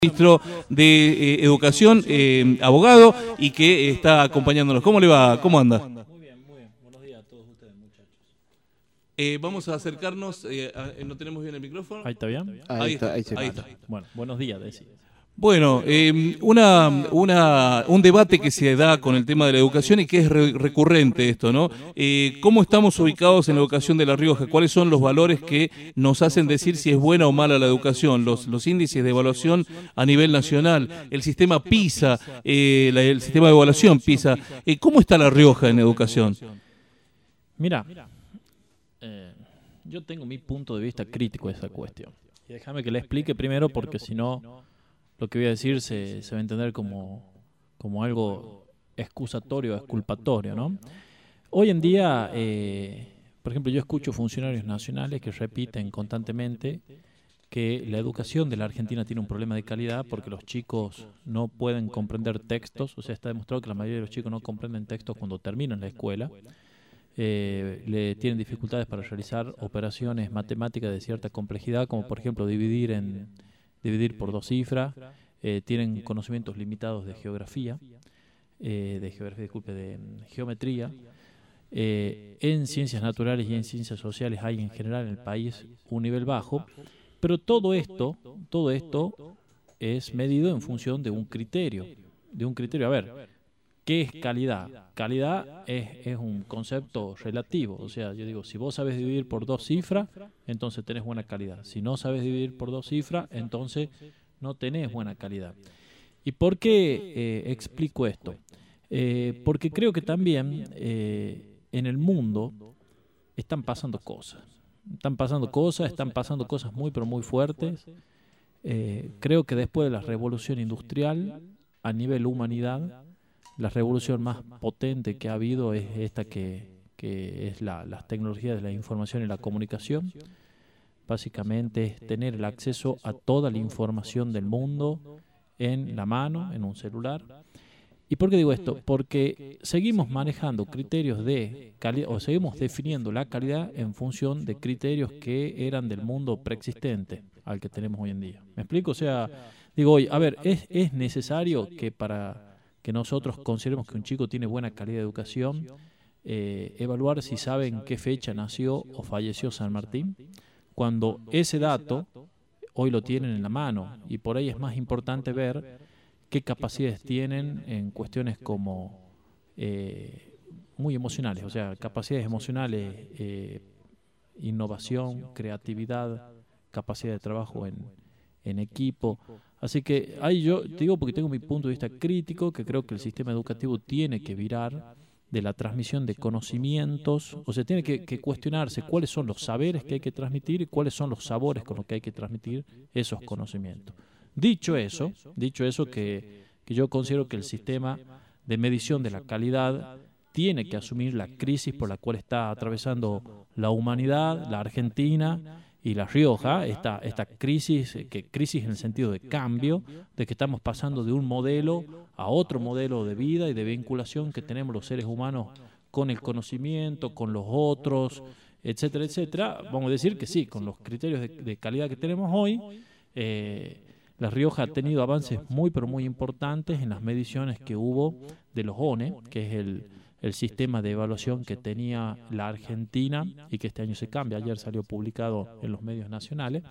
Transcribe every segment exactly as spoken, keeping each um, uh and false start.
Ministro de eh, Educación, eh, abogado, y que eh, está acompañándonos. ¿Cómo le va? ¿Cómo anda? Muy bien, muy bien. Buenos días a todos ustedes, muchachos. Eh, vamos a acercarnos, eh, a, ¿no tenemos bien el micrófono? ¿Ahí está bien? Ahí, ahí está, ahí, ahí está. Bueno, buenos días, decía. Bueno, eh, una, una, un debate que se da con el tema de la educación y que es re recurrente esto, ¿no? Eh, ¿Cómo estamos ubicados en la educación de La Rioja? ¿Cuáles son los valores que nos hacen decir si es buena o mala la educación? Los, los índices de evaluación a nivel nacional, el sistema PISA, eh, la, el sistema de evaluación PISA. Eh, ¿Cómo está La Rioja en educación? Mira, eh, yo tengo mi punto de vista crítico de esa cuestión. Y déjame que le explique primero porque si no... Lo que voy a decir se, se va a entender como, como algo excusatorio, exculpatorio, ¿no? Hoy en día, eh, por ejemplo, yo escucho funcionarios nacionales que repiten constantemente que la educación de la Argentina tiene un problema de calidad porque los chicos no pueden comprender textos. O sea, está demostrado que la mayoría de los chicos no comprenden textos cuando terminan la escuela. Eh, le tienen dificultades para realizar operaciones matemáticas de cierta complejidad, como por ejemplo dividir en... dividir por dos cifras, eh, tienen conocimientos limitados de geografía, eh, de geografía, disculpe, de geometría. Eh, en ciencias naturales y en ciencias sociales hay en general en el país un nivel bajo, pero todo esto, todo esto es medido en función de un criterio, de un criterio. A ver, ¿qué es calidad? Calidad es, es un concepto relativo, o sea, yo digo, si vos sabes dividir por dos cifras, entonces tenés buena calidad. Si no sabes dividir por dos cifras, entonces no tenés buena calidad. ¿Y por qué eh, explico esto? Eh, porque creo que también eh, en el mundo están pasando cosas. Están pasando cosas, están pasando cosas muy, pero muy fuertes. Eh, creo que después de la revolución industrial, a nivel humanidad, la revolución más potente que ha habido es esta que, que es la, las tecnologías de la información y la comunicación. Básicamente es tener el acceso a toda la información del mundo en la mano, en un celular. ¿Y por qué digo esto? Porque seguimos manejando criterios de calidad, o seguimos definiendo la calidad en función de criterios que eran del mundo preexistente al que tenemos hoy en día. ¿Me explico? O sea, digo, oye, a ver, ¿es, es necesario que para... que nosotros consideremos que un chico tiene buena calidad de educación, eh, evaluar si sabe en qué fecha nació o falleció San Martín, cuando ese dato hoy lo tienen en la mano y por ahí es más importante ver qué capacidades tienen en cuestiones como eh, muy emocionales, o sea, capacidades emocionales, eh, innovación, creatividad, capacidad de trabajo en, en equipo. Así que ahí yo digo porque tengo mi punto de vista crítico, que creo que el sistema educativo tiene que virar de la transmisión de conocimientos, o sea, tiene que, que cuestionarse cuáles son los saberes que hay que transmitir y cuáles son los sabores con los que hay que transmitir esos conocimientos. Dicho eso, dicho eso que, que yo considero que el sistema de medición de la calidad tiene que asumir la crisis por la cual está atravesando la humanidad, la Argentina y La Rioja, esta, esta crisis, que crisis en el sentido de cambio, de que estamos pasando de un modelo a otro modelo de vida y de vinculación que tenemos los seres humanos con el conocimiento, con los otros, etcétera, etcétera. Vamos a decir que sí, con los criterios de, de calidad que tenemos hoy, eh, La Rioja ha tenido avances muy, pero muy importantes en las mediciones que hubo de los O N E, que es el... el sistema de evaluación que tenía la Argentina y que este año se cambia, ayer salió publicado en los medios nacionales,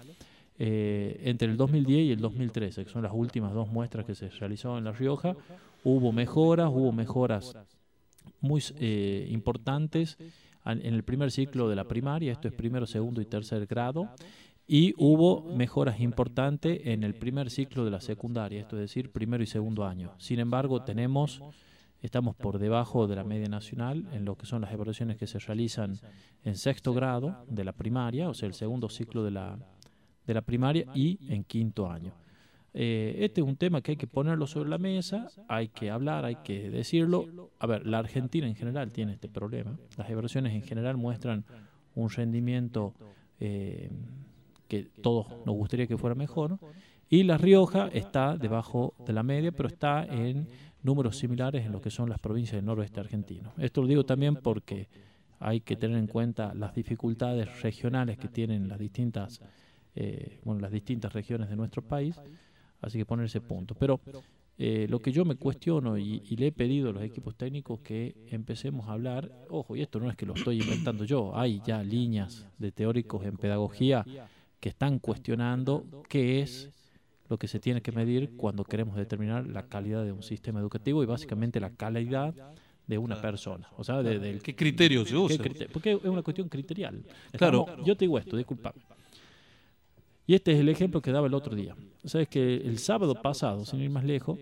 eh, entre el dos mil diez y el dos mil trece, que son las últimas dos muestras que se realizó en La Rioja, hubo mejoras, hubo mejoras muy eh, importantes en el primer ciclo de la primaria, esto es primero, segundo y tercer grado, y hubo mejoras importantes en el primer ciclo de la secundaria, esto es decir, primero y segundo año. Sin embargo, tenemos... Estamos por debajo de la media nacional en lo que son las evaluaciones que se realizan en sexto grado de la primaria, o sea, el segundo ciclo de la, de la primaria y en quinto año. Eh, este es un tema que hay que ponerlo sobre la mesa, hay que hablar, hay que decirlo. A ver, la Argentina en general tiene este problema. Las evaluaciones en general muestran un rendimiento eh, que todos nos gustaría que fuera mejor. Y La Rioja está debajo de la media, pero está en números similares en lo que son las provincias del noroeste argentino. Esto lo digo también porque hay que tener en cuenta las dificultades regionales que tienen las distintas, eh, bueno, las distintas regiones de nuestro país. Así que poner ese punto. Pero eh, lo que yo me cuestiono y, y le he pedido a los equipos técnicos que empecemos a hablar, ojo, y esto no es que lo estoy inventando yo, hay ya líneas de teóricos en pedagogía que están cuestionando qué es lo que se tiene que medir cuando queremos determinar la calidad de un sistema educativo y básicamente la calidad de una claro. persona. O sea, de, de, ¿qué criterios se usan? Porque es una cuestión criterial. Claro. Estamos, yo te digo esto, disculpame. Y este es el ejemplo que daba el otro día. Sabes que el sábado pasado, sin ir más lejos,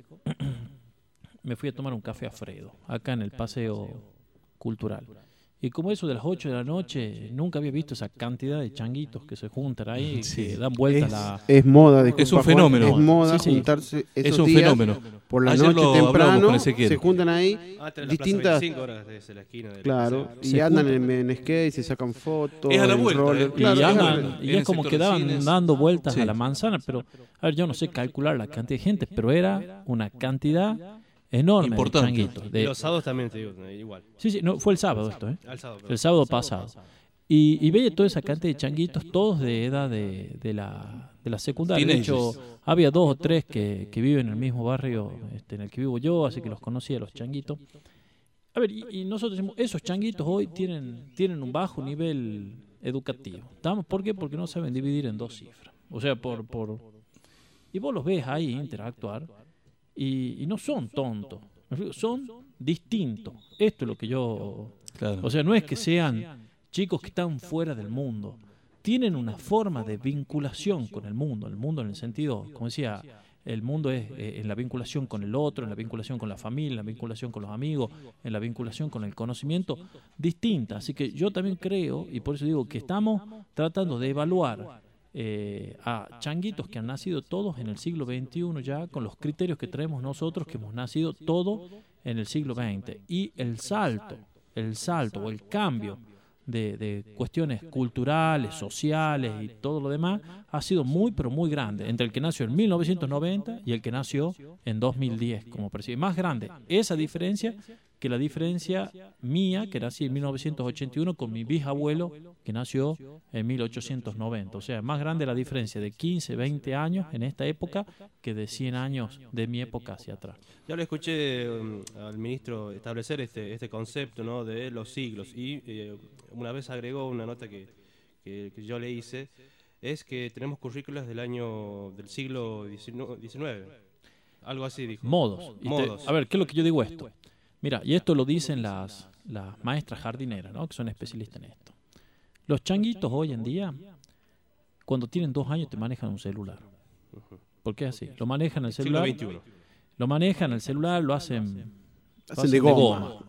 me fui a tomar un café a Fredo, acá en el Paseo Cultural. Y como eso de las ocho de la noche, nunca había visto esa cantidad de changuitos que se juntan ahí, sí. que dan vuelta es, la... Es moda, disculpa, es un fenómeno. Es moda sí, sí. juntarse esos es un días fenómeno. Por la Ayer noche temprano, se juntan ahí ah, distintas... horas desde la esquina del claro, paseo. y andan en, en skate, se sacan fotos, es a la en vuelta, roller, eh. claro, y, es, andan, y es como que daban dando vueltas sí. a la manzana, pero a ver, yo no sé calcular la cantidad de gente, pero era una cantidad enorme importante. de changuitos. De... Y los sábados también te digo, igual. Sí, sí, no, fue el sábado esto, ¿eh? El sábado, el sábado pasado. Y, y veía toda esa cantidad de changuitos, todos de edad de, de, la, de la secundaria. De hecho, había dos o tres que, que viven en el mismo barrio este, en el que vivo yo, así que los conocía, los changuitos. A ver, y, y nosotros decimos, esos changuitos hoy tienen, tienen un bajo nivel educativo. ¿Estamos? ¿Por qué? Porque no saben dividir en dos cifras. O sea, por... por y vos los ves ahí interactuar y, y no son tontos, son distintos. Esto es lo que yo... Claro. O sea, no es que sean... chicos que están fuera del mundo, tienen una forma de vinculación con el mundo, el mundo en el sentido, como decía, el mundo es eh, en la vinculación con el otro, en la vinculación con la familia, en la vinculación con los amigos, en la vinculación con el conocimiento, distinta. Así que yo también creo, y por eso digo que estamos tratando de evaluar eh, a changuitos que han nacido todos en el siglo veintiuno ya, con los criterios que traemos nosotros, que hemos nacido todos en el siglo veinte. Y el salto, el salto o el cambio De, de cuestiones culturales, sociales y todo lo demás, ha sido muy, pero muy grande, entre el que nació en mil novecientos noventa y el que nació en dos mil diez, como presidente. Más grande esa diferencia que la diferencia mía, que nací en mil novecientos ochenta y uno, con mi bisabuelo, que nació en mil ochocientos noventa. O sea, más grande la diferencia de quince, veinte años en esta época que de cien años de mi época hacia atrás. Ya le escuché um, al ministro establecer este, este concepto, ¿no?, de los siglos, y eh, una vez agregó una nota que, que, que yo le hice, es que tenemos currículas del año del siglo diecinueve, algo así dijo. Modos. Modos. Te, a ver, ¿qué es lo que yo digo esto? Mira, y esto lo dicen las, las maestras jardineras, ¿no?, que son especialistas en esto. Los changuitos hoy en día, cuando tienen dos años, te manejan un celular. ¿Por qué así? Lo manejan el celular. siglo veintiuno. Lo manejan el celular, lo hacen, lo hacen de goma. De goma.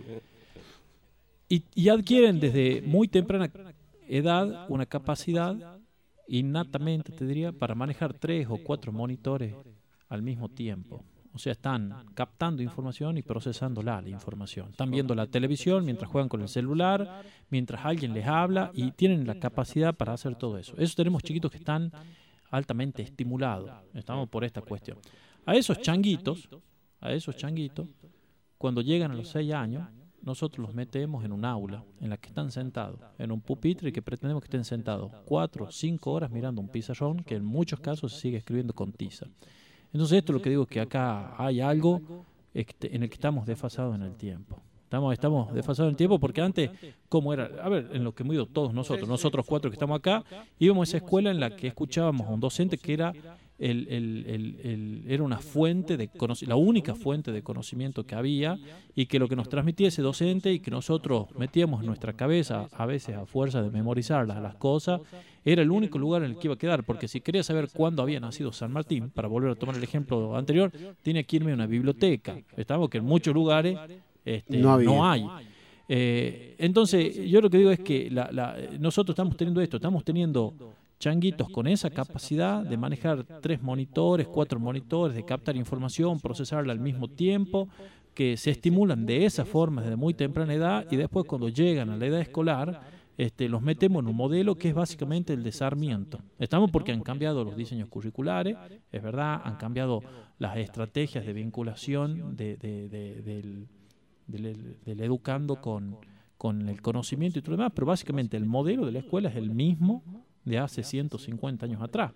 Y, y adquieren desde muy temprana edad una capacidad, innatamente te diría, para manejar tres o cuatro monitores al mismo tiempo. O sea, están captando información y procesándola, la información. Están viendo la televisión mientras juegan con el celular, mientras alguien les habla, y tienen la capacidad para hacer todo eso. Eso tenemos chiquitos que están altamente estimulados. Estamos por esta cuestión. A esos changuitos, a esos changuitos, cuando llegan a los seis años, nosotros los metemos en un aula en la que están sentados, en un pupitre, que pretendemos que estén sentados cuatro o cinco horas mirando un pizarrón que en muchos casos se sigue escribiendo con tiza. Entonces esto es lo que digo, que acá hay algo en el que estamos desfasados en el tiempo. Estamos, estamos desfasados en el tiempo porque antes, ¿cómo era? A ver, en lo que hemos ido todos nosotros, nosotros cuatro que estamos acá, íbamos a esa escuela en la que escuchábamos a un docente que era el, el, el, el, era una fuente de la única fuente de conocimiento que había, y que lo que nos transmitía ese docente y que nosotros metíamos en nuestra cabeza, a veces a fuerza de memorizar las, las cosas, era el único lugar en el que iba a quedar, porque si quería saber cuándo había nacido San Martín, para volver a tomar el ejemplo anterior, tenía que irme a una biblioteca. Estamos que en muchos lugares este, no, no hay. Eh, entonces, yo lo que digo es que la, la, nosotros estamos teniendo esto, estamos teniendo changuitos con esa capacidad de manejar tres monitores, cuatro monitores, de captar información, procesarla al mismo tiempo, que se estimulan de esa forma desde muy temprana edad, y después cuando llegan a la edad escolar, este, los metemos en un modelo que es básicamente el de Sarmiento. Estamos porque han cambiado los diseños curriculares, es verdad, han cambiado las estrategias de vinculación de, de, de, del, del, del educando con, con el conocimiento y todo lo demás, pero básicamente el modelo de la escuela es el mismo de hace ciento cincuenta años atrás.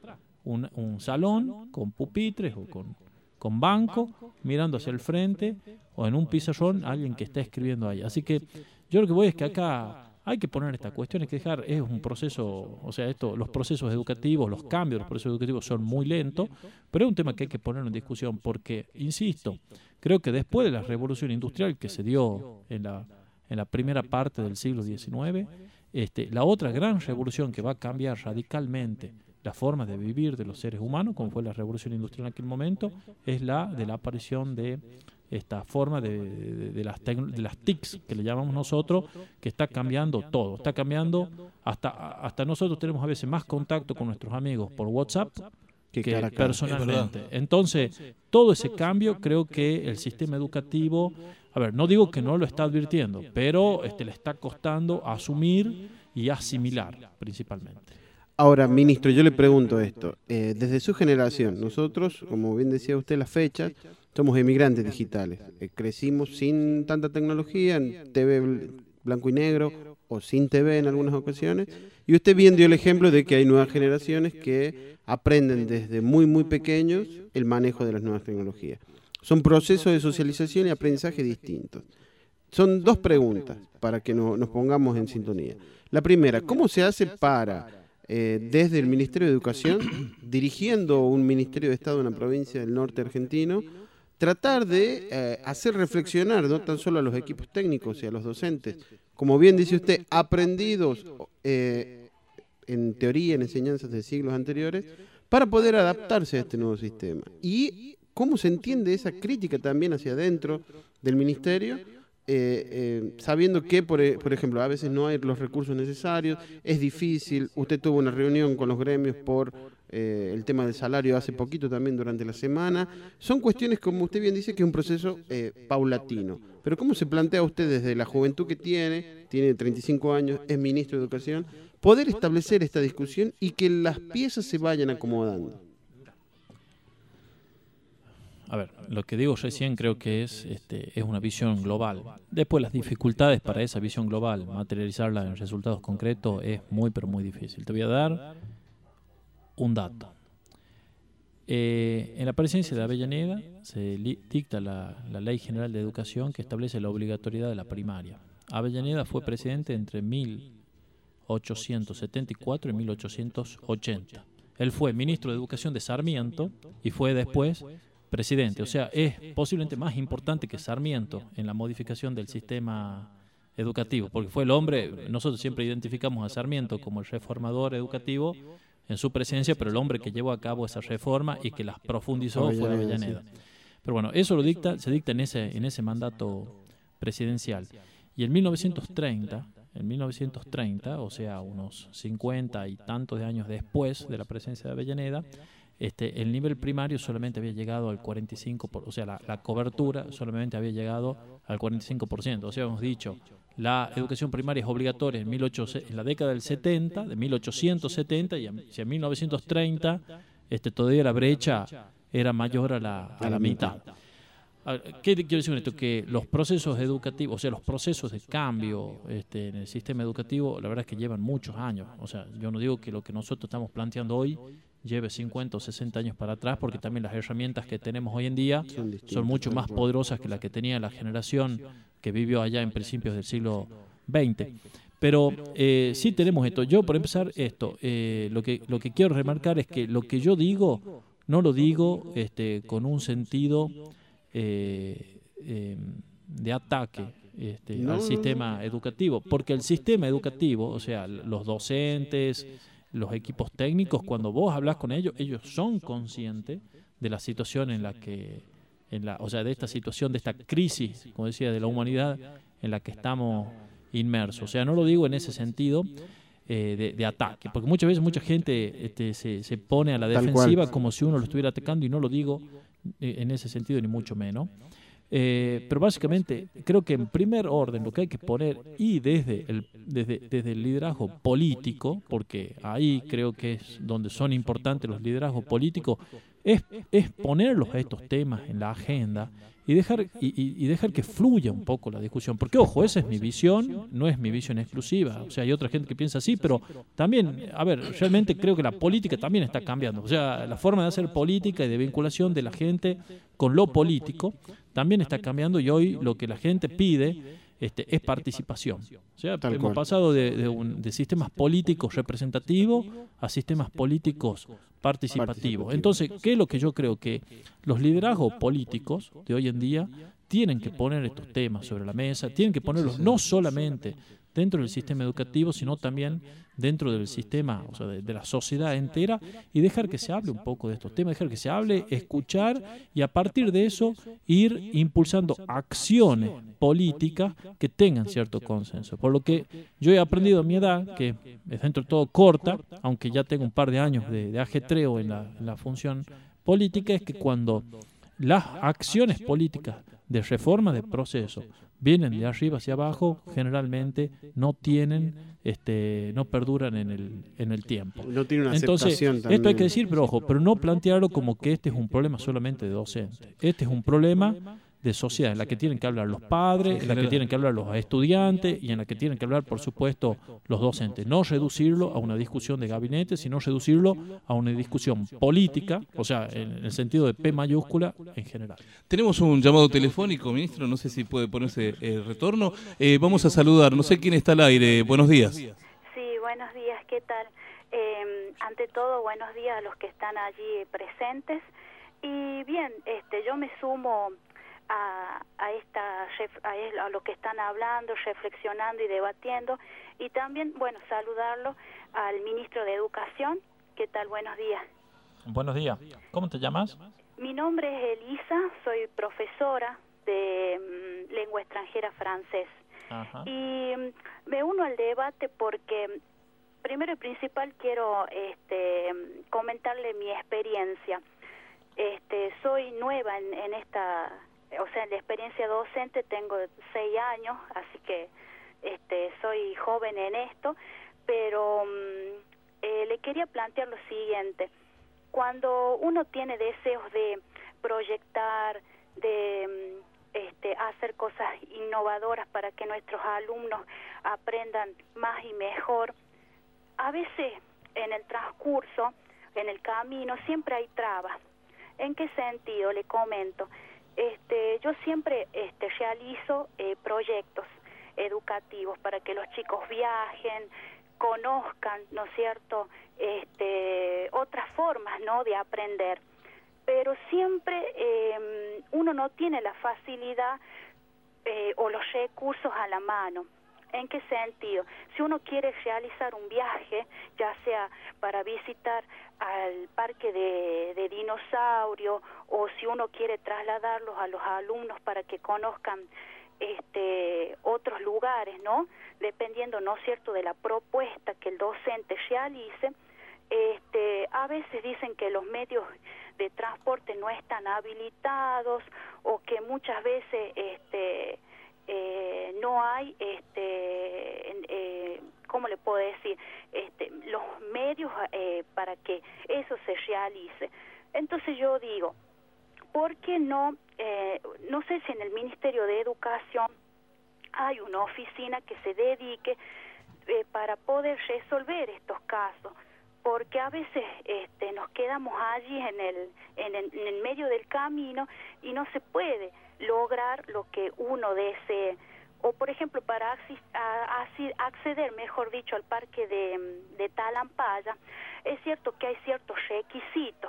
un, un salón con pupitres o con, con banco, mirando hacia el frente, o en un pizarrón alguien que está escribiendo ahí. Así que yo lo que voy es que acá hay que poner esta cuestión, hay que dejar, es un proceso, o sea, esto, los procesos educativos, los cambios de los procesos educativos son muy lentos, pero es un tema que hay que poner en discusión porque, insisto, creo que después de la revolución industrial que se dio en la, en la primera parte del siglo diecinueve, este, la otra gran revolución que va a cambiar radicalmente la forma de vivir de los seres humanos, como fue la revolución industrial en aquel momento, es la de la aparición de esta forma de, de, de, las de las T I Cs, que le llamamos nosotros, que está cambiando todo, está cambiando, hasta, hasta nosotros tenemos a veces más contacto con nuestros amigos por WhatsApp que, que personalmente. Entonces, todo ese cambio creo que el sistema educativo, a ver, no digo que no lo está advirtiendo, pero este, le está costando asumir y asimilar principalmente. Ahora, ministro, yo le pregunto esto. Eh, desde su generación, nosotros, como bien decía usted, las fechas, somos emigrantes digitales. Eh, crecimos sin tanta tecnología, en T V blanco y negro o sin T V en algunas ocasiones. Y usted bien dio el ejemplo de que hay nuevas generaciones que aprenden desde muy, muy pequeños el manejo de las nuevas tecnologías. Son procesos de socialización y aprendizaje distintos. Son dos preguntas para que no, nos pongamos en sintonía. La primera, ¿cómo se hace para... Eh, desde el Ministerio de Educación, dirigiendo un Ministerio de Estado en una provincia del norte argentino, tratar de eh, hacer reflexionar no tan solo a los equipos técnicos y a los docentes, como bien dice usted, aprendidos eh, en teoría, en enseñanzas de siglos anteriores, para poder adaptarse a este nuevo sistema? Y cómo se entiende esa crítica también hacia adentro del Ministerio, Eh, eh, sabiendo que, por, por ejemplo, a veces no hay los recursos necesarios, es difícil. Usted tuvo una reunión con los gremios por eh, el tema del salario hace poquito también durante la semana. Son cuestiones, como usted bien dice, que es un proceso eh, paulatino. Pero ¿cómo se plantea usted desde la juventud que tiene, tiene treinta y cinco años, es ministro de Educación, poder establecer esta discusión y que las piezas se vayan acomodando? A ver, lo que digo recién creo que es, este, es una visión global. Después las dificultades para esa visión global, materializarla en resultados concretos, es muy pero muy difícil. Te voy a dar un dato. Eh, en la presidencia de Avellaneda se dicta la, la Ley General de Educación que establece la obligatoriedad de la primaria. Avellaneda fue presidente entre mil ochocientos setenta y cuatro y mil ochocientos ochenta. Él fue ministro de Educación de Sarmiento y fue después presidente, o sea, es posiblemente más importante que Sarmiento en la modificación del sistema educativo, porque fue el hombre, nosotros siempre identificamos a Sarmiento como el reformador educativo en su presencia, pero el hombre que llevó a cabo esa reforma y que las profundizó fue Avellaneda. Pero bueno, eso lo dicta, se dicta en ese, en ese mandato presidencial. Y en mil novecientos treinta, en mil novecientos treinta, o sea, unos cincuenta y tantos de años después de la presencia de Avellaneda, Este, el nivel primario solamente había llegado al cuarenta y cinco por ciento, o sea, la, la cobertura solamente había llegado al cuarenta y cinco por ciento. O sea, hemos dicho, la educación primaria es obligatoria en, mil ochocientos, en la década del setenta, de mil ochocientos setenta, y en, en mil novecientos treinta este, todavía la brecha era mayor a la, a la mitad. ¿Qué quiero decir con esto? Que los procesos educativos, o sea, los procesos de cambio este, en el sistema educativo, la verdad es que llevan muchos años. O sea, yo no digo que lo que nosotros estamos planteando hoy lleve cincuenta o sesenta años para atrás, porque también las herramientas que tenemos hoy en día son, son mucho más poderosas que las que tenía la generación que vivió allá en principios del siglo veinte. Pero eh, sí tenemos esto. Yo, por empezar, esto, eh, lo que lo que quiero remarcar es que lo que yo digo, no lo digo este, con un sentido eh, eh, de ataque este, no. al sistema educativo, porque el sistema educativo, o sea, los docentes, los equipos técnicos, cuando vos hablas con ellos, ellos son conscientes de la situación en la que, en la, o sea, de esta situación, de esta crisis, como decía, de la humanidad en la que estamos inmersos. O sea, no lo digo en ese sentido eh, de, de ataque, porque muchas veces mucha gente este, se, se pone a la defensiva como si uno lo estuviera atacando, y no lo digo en ese sentido ni mucho menos. Eh, pero básicamente creo que en primer orden lo que hay que poner, y desde el, desde, desde el liderazgo político, porque ahí creo que es donde son importantes los liderazgos políticos, es, es ponerlos a estos temas en la agenda y dejar, y, y, y dejar que fluya un poco la discusión. Porque, ojo, esa es mi visión, no es mi visión exclusiva. O sea, hay otra gente que piensa así, pero también, a ver, realmente creo que la política también está cambiando. O sea, la forma de hacer política y de vinculación de la gente con lo político también está cambiando, y hoy lo que la gente pide Este, es participación. O sea, Tal hemos cual. pasado de, de, un, de sistemas políticos representativos a sistemas políticos participativos. Participativo. Entonces, ¿qué es lo que yo creo? Que los liderazgos políticos de hoy en día tienen que poner estos temas sobre la mesa, tienen que ponerlos no solamente dentro del sistema educativo, sino también dentro del sistema, o sea, de, de la sociedad entera, y dejar que se hable un poco de estos temas, dejar que se hable, escuchar, y a partir de eso ir impulsando acciones políticas que tengan cierto consenso. Por lo que yo he aprendido a mi edad, que es dentro de todo corta, aunque ya tengo un par de años de, de ajetreo en la, en la función política, es que cuando las acciones políticas de reforma de proceso vienen de arriba hacia abajo, generalmente no tienen, este, no perduran en el, en el tiempo. No tiene una Entonces, aceptación esto hay también. que decir, pero ojo, pero no plantearlo como que este es un problema solamente de docentes. Este es un problema de sociedad, en la que tienen que hablar los padres, en la que tienen que hablar los estudiantes y en la que tienen que hablar, por supuesto, los docentes. No reducirlo a una discusión de gabinete, sino reducirlo a una discusión política, o sea, en el sentido de P mayúscula en general. Tenemos un llamado telefónico, ministro, no sé si puede ponerse el retorno. Eh, vamos a saludar, no sé quién está al aire. Buenos días. Sí, buenos días, ¿qué tal? Eh, ante todo, buenos días a los que están allí presentes. Y bien, este, yo me sumo a, a, esta, a lo que están hablando, reflexionando y debatiendo. Y también, bueno, saludarlo al ministro de Educación. ¿Qué tal? Buenos días. Buenos días. ¿Cómo te llamas? Mi nombre es Elisa, soy profesora de um, lengua extranjera francés. Ajá. Y um, me uno al debate porque, primero y principal, quiero este, comentarle mi experiencia. Este, soy nueva en, en esta, o sea, en la experiencia docente, tengo seis años, así que este, soy joven en esto, pero um, eh, le quería plantear lo siguiente. Cuando uno tiene deseos de proyectar, de este, hacer cosas innovadoras para que nuestros alumnos aprendan más y mejor, a veces en el transcurso, en el camino, siempre hay trabas. ¿En qué sentido? Le comento. Este, yo siempre este, realizo eh, proyectos educativos para que los chicos viajen, conozcan, ¿no es cierto?, este, otras formas, ¿no?, de aprender. Pero siempre eh, uno no tiene la facilidad eh, o los recursos a la mano. ¿En qué sentido? Si uno quiere realizar un viaje, ya sea para visitar al parque de, de dinosaurio, o si uno quiere trasladarlos a los alumnos para que conozcan este, otros lugares, ¿no?, dependiendo, ¿no es cierto?, de la propuesta que el docente realice, este, a veces dicen que los medios de transporte no están habilitados, o que muchas veces este, eh, no hay, este, eh, ¿cómo le puedo decir?, este, los medios eh, para que eso se realice. Entonces yo digo, ¿por qué no, eh, no sé si en el Ministerio de Educación hay una oficina que se dedique eh, para poder resolver estos casos? Porque a veces este, nos quedamos allí en el, en, el, en el medio del camino y no se puede lograr lo que uno desee. O, por ejemplo, para acceder, mejor dicho, al parque de, de Talampaya, es cierto que hay ciertos requisitos,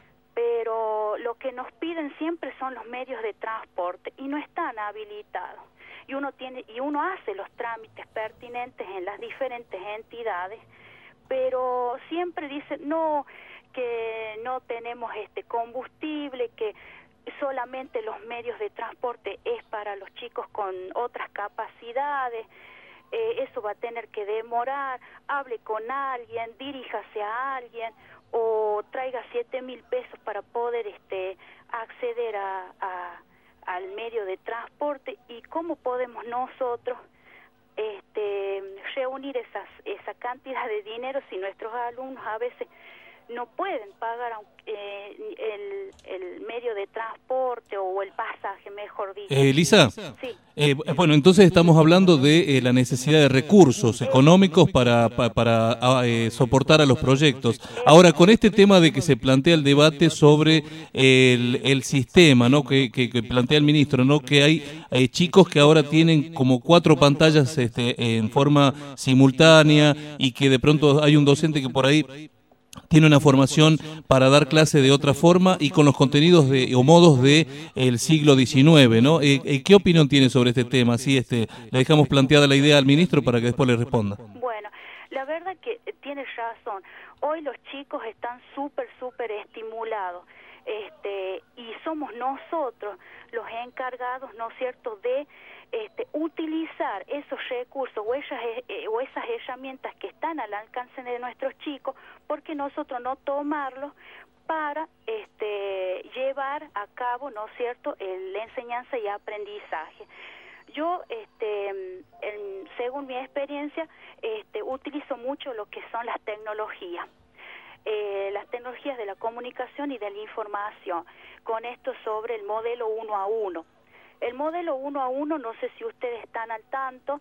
pero lo que nos piden siempre son los medios de transporte y no están habilitados. Y uno tiene y uno hace los trámites pertinentes en las diferentes entidades, pero siempre dicen no, que no tenemos este combustible, que solamente los medios de transporte es para los chicos con otras capacidades, eh, eso va a tener que demorar, hable con alguien, diríjase a alguien, o traiga siete mil pesos para poder este acceder a, a, al medio de transporte. ¿Y cómo podemos nosotros este reunir esas esa cantidad de dinero si nuestros alumnos a veces no pueden pagar eh, el, el medio de transporte o el pasaje, mejor dicho. Eh, Elisa, Sí. eh, bueno, entonces estamos hablando de eh, la necesidad de recursos económicos para, para, para eh, soportar a los proyectos. Ahora, con este tema de que se plantea el debate sobre el, el sistema, ¿no? Que, que, que plantea el ministro, ¿no? Que hay eh, chicos que ahora tienen como cuatro pantallas este, en forma simultánea y que de pronto hay un docente que por ahí tiene una formación para dar clase de otra forma y con los contenidos de, o modos de el siglo diecinueve, ¿no? Eh, eh, ¿Qué opinión tiene sobre este tema? Así este, le dejamos planteada la idea al ministro para que después le responda. Bueno, la verdad que tienes razón. Hoy los chicos están súper, súper estimulados. Este, y somos nosotros los encargados, ¿no es cierto?, de este, utilizar esos recursos o esas, eh, o esas herramientas que están al alcance de nuestros chicos, porque nosotros no tomarlos para este, llevar a cabo, ¿no es cierto?, el, la enseñanza y aprendizaje. Yo, este, en, según mi experiencia, este, utilizo mucho lo que son las tecnologías. Eh, las tecnologías de la comunicación y de la información, con esto sobre el modelo uno a uno. El modelo uno a uno, no sé si ustedes están al tanto,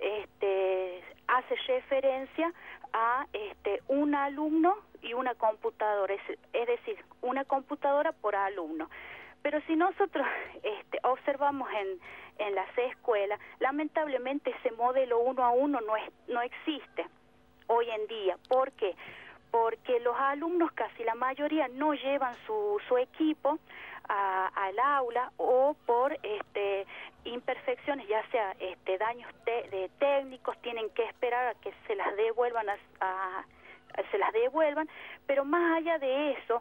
este, hace referencia a este, un alumno y una computadora, es, es decir, una computadora por alumno. Pero si nosotros este, observamos en, en las escuelas, lamentablemente ese modelo uno a uno no, es, no existe hoy en día. ¿Por qué? Porque los alumnos, casi la mayoría, no llevan su, su equipo a, al aula o por este, imperfecciones, ya sea este, daños te, de técnicos, tienen que esperar a que se las devuelvan, a, a, a, se las devuelvan, pero más allá de eso,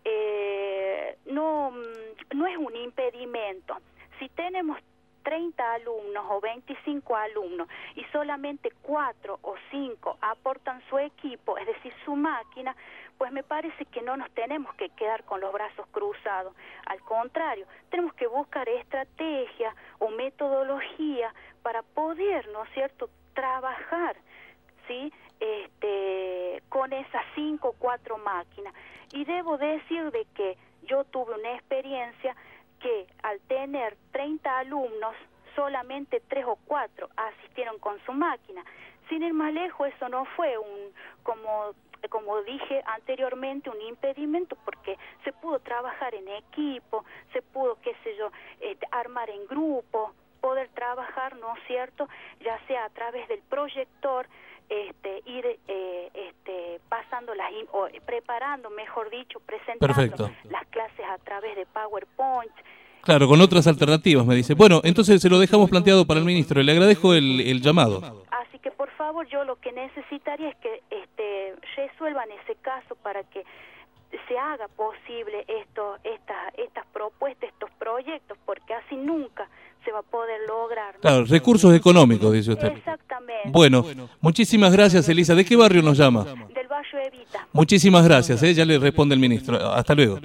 eh, no, no es un impedimento. Si tenemos treinta alumnos o veinticinco alumnos y solamente cuatro o cinco aportan su equipo, es decir, su máquina, pues me parece que no nos tenemos que quedar con los brazos cruzados. Al contrario, tenemos que buscar estrategias o metodología para poder, ¿no es cierto?, trabajar, ¿sí?, este, con esas cinco o cuatro máquinas. Y debo decir de que yo tuve una experiencia que al tener treinta alumnos, solamente tres o cuatro asistieron con su máquina. Sin ir más lejos, eso no fue un, como, como dije anteriormente, un impedimento, porque se pudo trabajar en equipo, se pudo, qué sé yo, eh, armar en grupo, poder trabajar, ¿no es cierto?, ya sea a través del proyector, este, ir eh, este, pasando las, o preparando, mejor dicho, presentando Perfecto. las clases a través de PowerPoint. Claro, con otras alternativas, me dice. Bueno, entonces se lo dejamos planteado para el ministro. Le agradezco el, el llamado. Así que, por favor, yo lo que necesitaría es que este, resuelvan ese caso para que se haga posible esto, estas, estas propuestas, estos proyectos, porque así nunca se va a poder lograr, ¿no? Claro, recursos económicos, dice usted. Exactamente. Bueno, muchísimas gracias, Elisa. ¿De qué barrio nos llama? Del barrio Evita. Muchísimas gracias, ¿eh? Ya le responde el ministro. Hasta luego.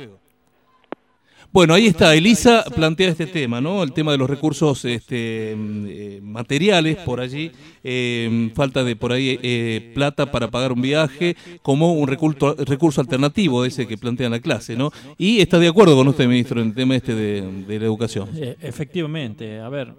Bueno, ahí está, Elisa plantea este tema, ¿no? El tema de los recursos este, eh, materiales por allí, eh, falta de por ahí eh, plata para pagar un viaje, como un recurso, recurso alternativo ese que plantea en la clase, ¿no? Y está de acuerdo con usted, ministro, en el tema este de, de la educación. Eh, efectivamente, a ver,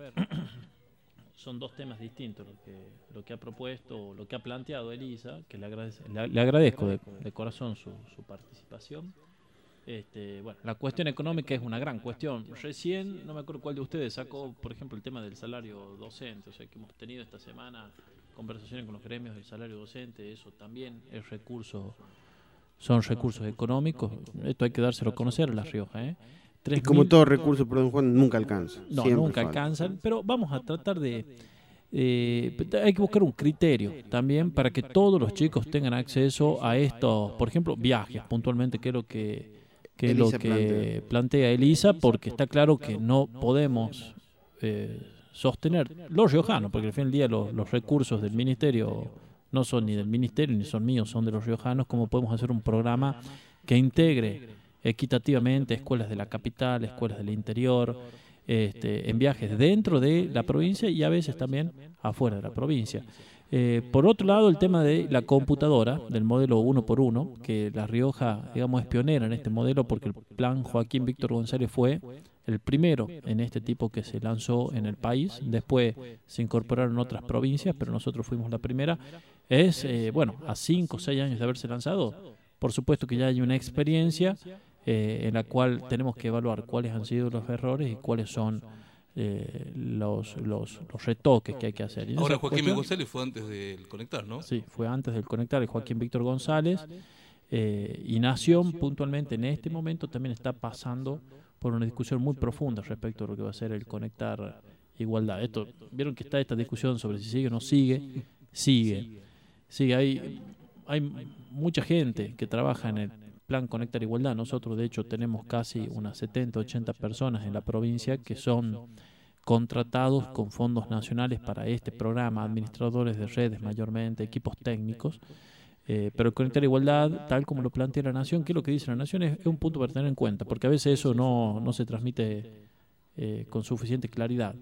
son dos temas distintos lo que, lo que ha propuesto, lo que ha planteado Elisa, que le, agradece, le, le agradezco de, de corazón su, su participación. Este, bueno, la cuestión económica es una gran cuestión. Recién, no me acuerdo cuál de ustedes sacó, por ejemplo, el tema del salario docente. O sea, que hemos tenido esta semana conversaciones con los gremios del salario docente. Eso también es recurso, son recursos económicos. Esto hay que dárselo a conocer a La Rioja, ¿eh? Y como todo recurso, perdón Juan, nunca alcanza. No, Siempre nunca falta. alcanzan, pero vamos a tratar de... Eh, hay que buscar un criterio también para que todos los chicos tengan acceso a estos, por ejemplo, viajes, puntualmente, que es lo que... que es lo Elisa que plantea. plantea Elisa, porque está claro que no podemos eh, sostener los riojanos, porque al fin del día los, los recursos del ministerio no son ni del ministerio ni son míos, son de los riojanos. ¿Cómo podemos hacer un programa que integre equitativamente escuelas de la capital, escuelas del interior, este, en viajes dentro de la provincia y a veces también afuera de la provincia? Eh, por otro lado, el tema de la computadora, del modelo uno por uno, que La Rioja, digamos, es pionera en este modelo porque el plan Joaquín Víctor González fue el primero en este tipo que se lanzó en el país. Después se incorporaron otras provincias, pero nosotros fuimos la primera. Es, eh, bueno, a cinco o seis años de haberse lanzado, por supuesto que ya hay una experiencia eh, en la cual tenemos que evaluar cuáles han sido los errores y cuáles son Eh, los, los, los retoques que hay que hacer. Ahora Joaquín cuestión, González fue antes del Conectar, ¿no? Sí, fue antes del Conectar, el Joaquín Víctor González, eh, y Nación puntualmente en este momento también está pasando por una discusión muy profunda respecto a lo que va a ser el Conectar Igualdad. Esto, vieron que está esta discusión sobre si sigue o no sigue, sigue, sigue, hay, hay mucha gente que trabaja en el plan Conectar Igualdad. Nosotros de hecho tenemos casi unas setenta, ochenta personas en la provincia que son contratados con fondos nacionales para este programa, administradores de redes mayormente, equipos técnicos, eh, pero el Conectar Igualdad, tal como lo plantea la Nación, ¿qué es lo que dice la Nación? Es, es un punto para tener en cuenta, porque a veces eso no, no se transmite eh, con suficiente claridad.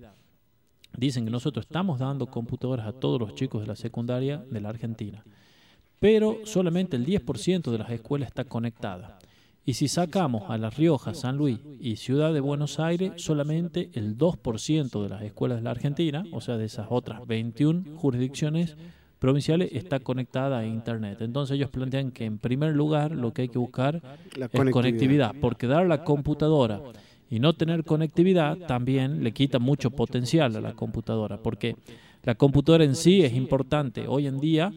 Dicen que nosotros estamos dando computadoras a todos los chicos de la secundaria de la Argentina, pero solamente el diez por ciento de las escuelas está conectada. Y si sacamos a La Rioja, San Luis y Ciudad de Buenos Aires, solamente el dos por ciento de las escuelas de la Argentina, o sea, de esas otras veintiuna jurisdicciones provinciales, está conectada a Internet. Entonces ellos plantean que en primer lugar lo que hay que buscar La es conectividad. conectividad, porque dar la computadora y no tener conectividad también le quita mucho potencial a la computadora, porque la computadora en sí es importante hoy en día,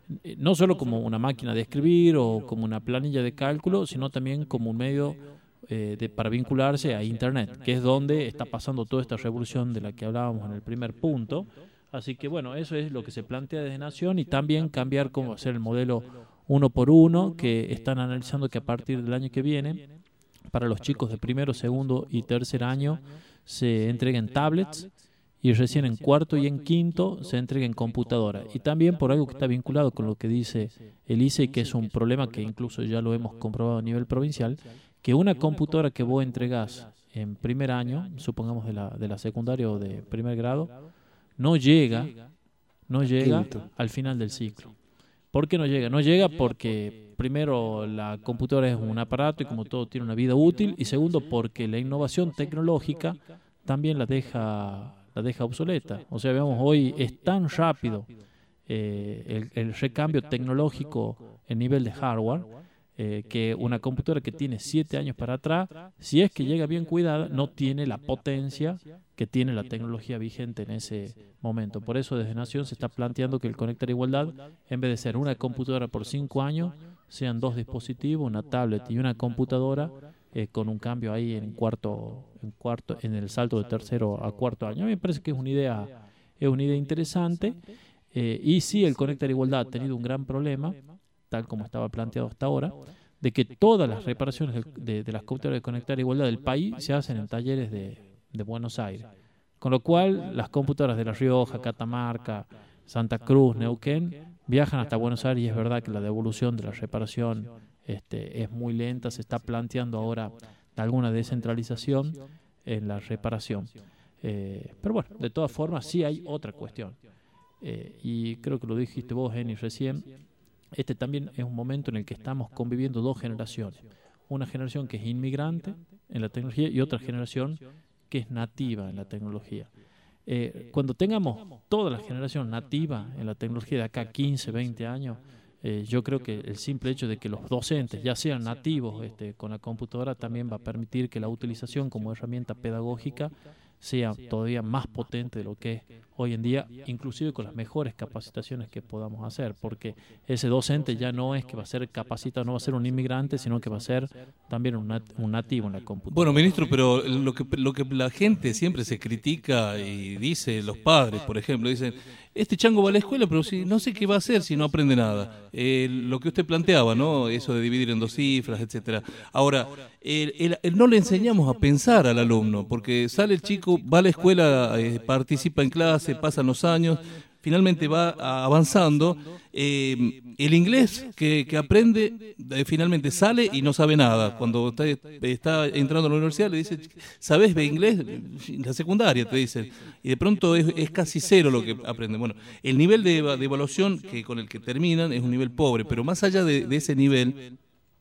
no solo como una máquina de escribir o como una planilla de cálculo, sino también como un medio eh, de, para vincularse a Internet, que es donde está pasando toda esta revolución de la que hablábamos en el primer punto. Así que bueno, eso es lo que se plantea desde Nación, y también cambiar cómo hacer el modelo uno por uno, que están analizando que a partir del año que viene, para los chicos de primero, segundo y tercer año, se entreguen tablets, y recién en cuarto y en quinto se entreguen computadoras. Y también por algo que está vinculado con lo que dice el I C E, que es un problema que incluso ya lo hemos comprobado a nivel provincial, que una computadora que vos entregás en primer año, supongamos de la, de la secundaria o de primer grado, no llega, no llega al final del ciclo. ¿Por qué no llega? No llega porque primero la computadora es un aparato y como todo tiene una vida útil, y segundo porque la innovación tecnológica también la deja... la deja obsoleta. O sea, veamos, hoy es tan rápido eh, el, el recambio tecnológico en nivel de hardware eh, que una computadora que tiene siete años para atrás, si es que llega bien cuidada, no tiene la potencia que tiene la tecnología vigente en ese momento. Por eso desde Nación se está planteando que el Conectar Igualdad, en vez de ser una computadora por cinco años, sean dos dispositivos, una tablet y una computadora, Eh, con un cambio ahí en cuarto, en cuarto, en el salto de tercero a cuarto año. A mí me parece que es una idea, es una idea interesante, eh, y sí, el Conectar Igualdad ha tenido un gran problema, tal como estaba planteado hasta ahora, de que todas las reparaciones de, de, de las computadoras de Conectar Igualdad del país se hacen en talleres de, de Buenos Aires, con lo cual las computadoras de La Rioja, Catamarca, Santa Cruz, Neuquén viajan hasta Buenos Aires, y es verdad que la devolución de la reparación Este, es muy lenta. Se está planteando ahora alguna descentralización en la reparación. Eh, pero bueno, de todas formas sí hay otra cuestión. Eh, y creo que lo dijiste vos, Eni, recién. Este también es un momento en el que estamos conviviendo dos generaciones. Una generación que es inmigrante en la tecnología y otra generación que es nativa en la tecnología. Eh, cuando tengamos toda la generación nativa en la tecnología de acá quince, veinte años, Eh, yo creo que el simple hecho de que los docentes ya sean nativos este, con la computadora también va a permitir que la utilización como herramienta pedagógica sea todavía más potente de lo que es hoy en día, inclusive con las mejores capacitaciones que podamos hacer, porque ese docente ya no es que va a ser capacitado, no va a ser un inmigrante, sino que va a ser también un, nat un nativo en la computadora. Bueno, ministro, pero lo que, lo que la gente siempre se critica y dice, los padres, por ejemplo, dicen, este chango va a la escuela, pero si, no sé qué va a hacer si no aprende nada. Eh, lo que usted planteaba, ¿no? Eso de dividir en dos cifras, etcétera. Ahora, el, el, el, no le enseñamos a pensar al alumno, porque sale el chico, va a la escuela, eh, participa en clase, pasan los años, finalmente va avanzando, eh, el inglés que, que aprende eh, finalmente sale y no sabe nada. Cuando está, está entrando a la universidad le dice, ¿sabés de inglés? La secundaria te dicen. Y de pronto es, es casi cero lo que aprende. Bueno, el nivel de, de evaluación que con el que terminan es un nivel pobre, pero más allá de, de ese nivel...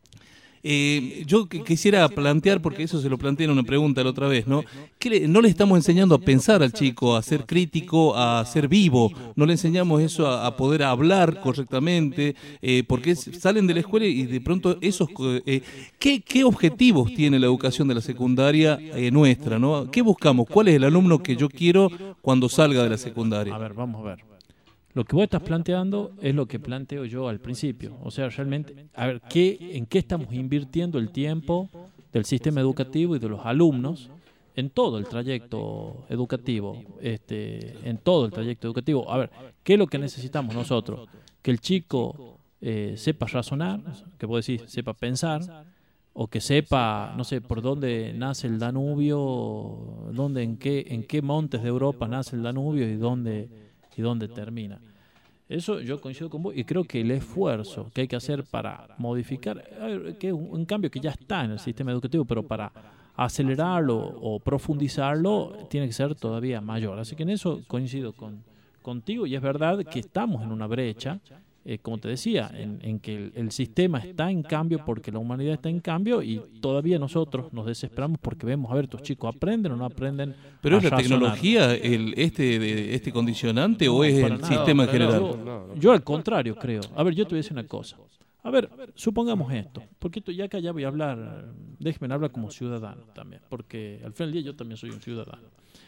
Eh, yo que quisiera plantear, porque eso se lo planteé en una pregunta la otra vez, ¿no? Que le, no le estamos enseñando a pensar al chico, a ser crítico, a ser vivo, no le enseñamos eso a, a poder hablar correctamente, eh, porque es, salen de la escuela y de pronto esos... Eh, ¿qué, ¿Qué objetivos tiene la educación de la secundaria eh, nuestra, ¿no? ¿Qué buscamos? ¿Cuál es el alumno que yo quiero cuando salga de la secundaria? A ver, vamos a ver. Lo que vos estás planteando es lo que planteo yo al principio. O sea, realmente, a ver, ¿qué, ¿en qué estamos invirtiendo el tiempo del sistema educativo y de los alumnos en todo el trayecto educativo? Este, en todo el trayecto educativo. A ver, ¿qué es lo que necesitamos nosotros? Que el chico eh, sepa razonar, que vos decís, sepa pensar, o que sepa, no sé, por dónde nace el Danubio, dónde, en qué, en qué montes de Europa nace el Danubio y dónde... y dónde termina. Eso yo coincido con vos y creo que el esfuerzo que hay que hacer para modificar, a ver, que es un, un cambio que ya está en el sistema educativo, pero para acelerarlo o profundizarlo tiene que ser todavía mayor. Así que en eso coincido con, contigo y es verdad que estamos en una brecha, eh, como te decía, en, en que el, el sistema está en cambio porque la humanidad está en cambio y todavía nosotros nos desesperamos porque vemos, a ver, estos chicos aprenden o no aprenden. ¿Pero es la razonar. tecnología el este de, este condicionante No, o es para el nada, sistema en para nada. general? Yo, yo al contrario creo. A ver, yo te voy a decir una cosa. A ver, supongamos esto, porque esto ya acá ya voy a hablar, déjenme hablar como ciudadano también, porque al final del día yo también soy un ciudadano.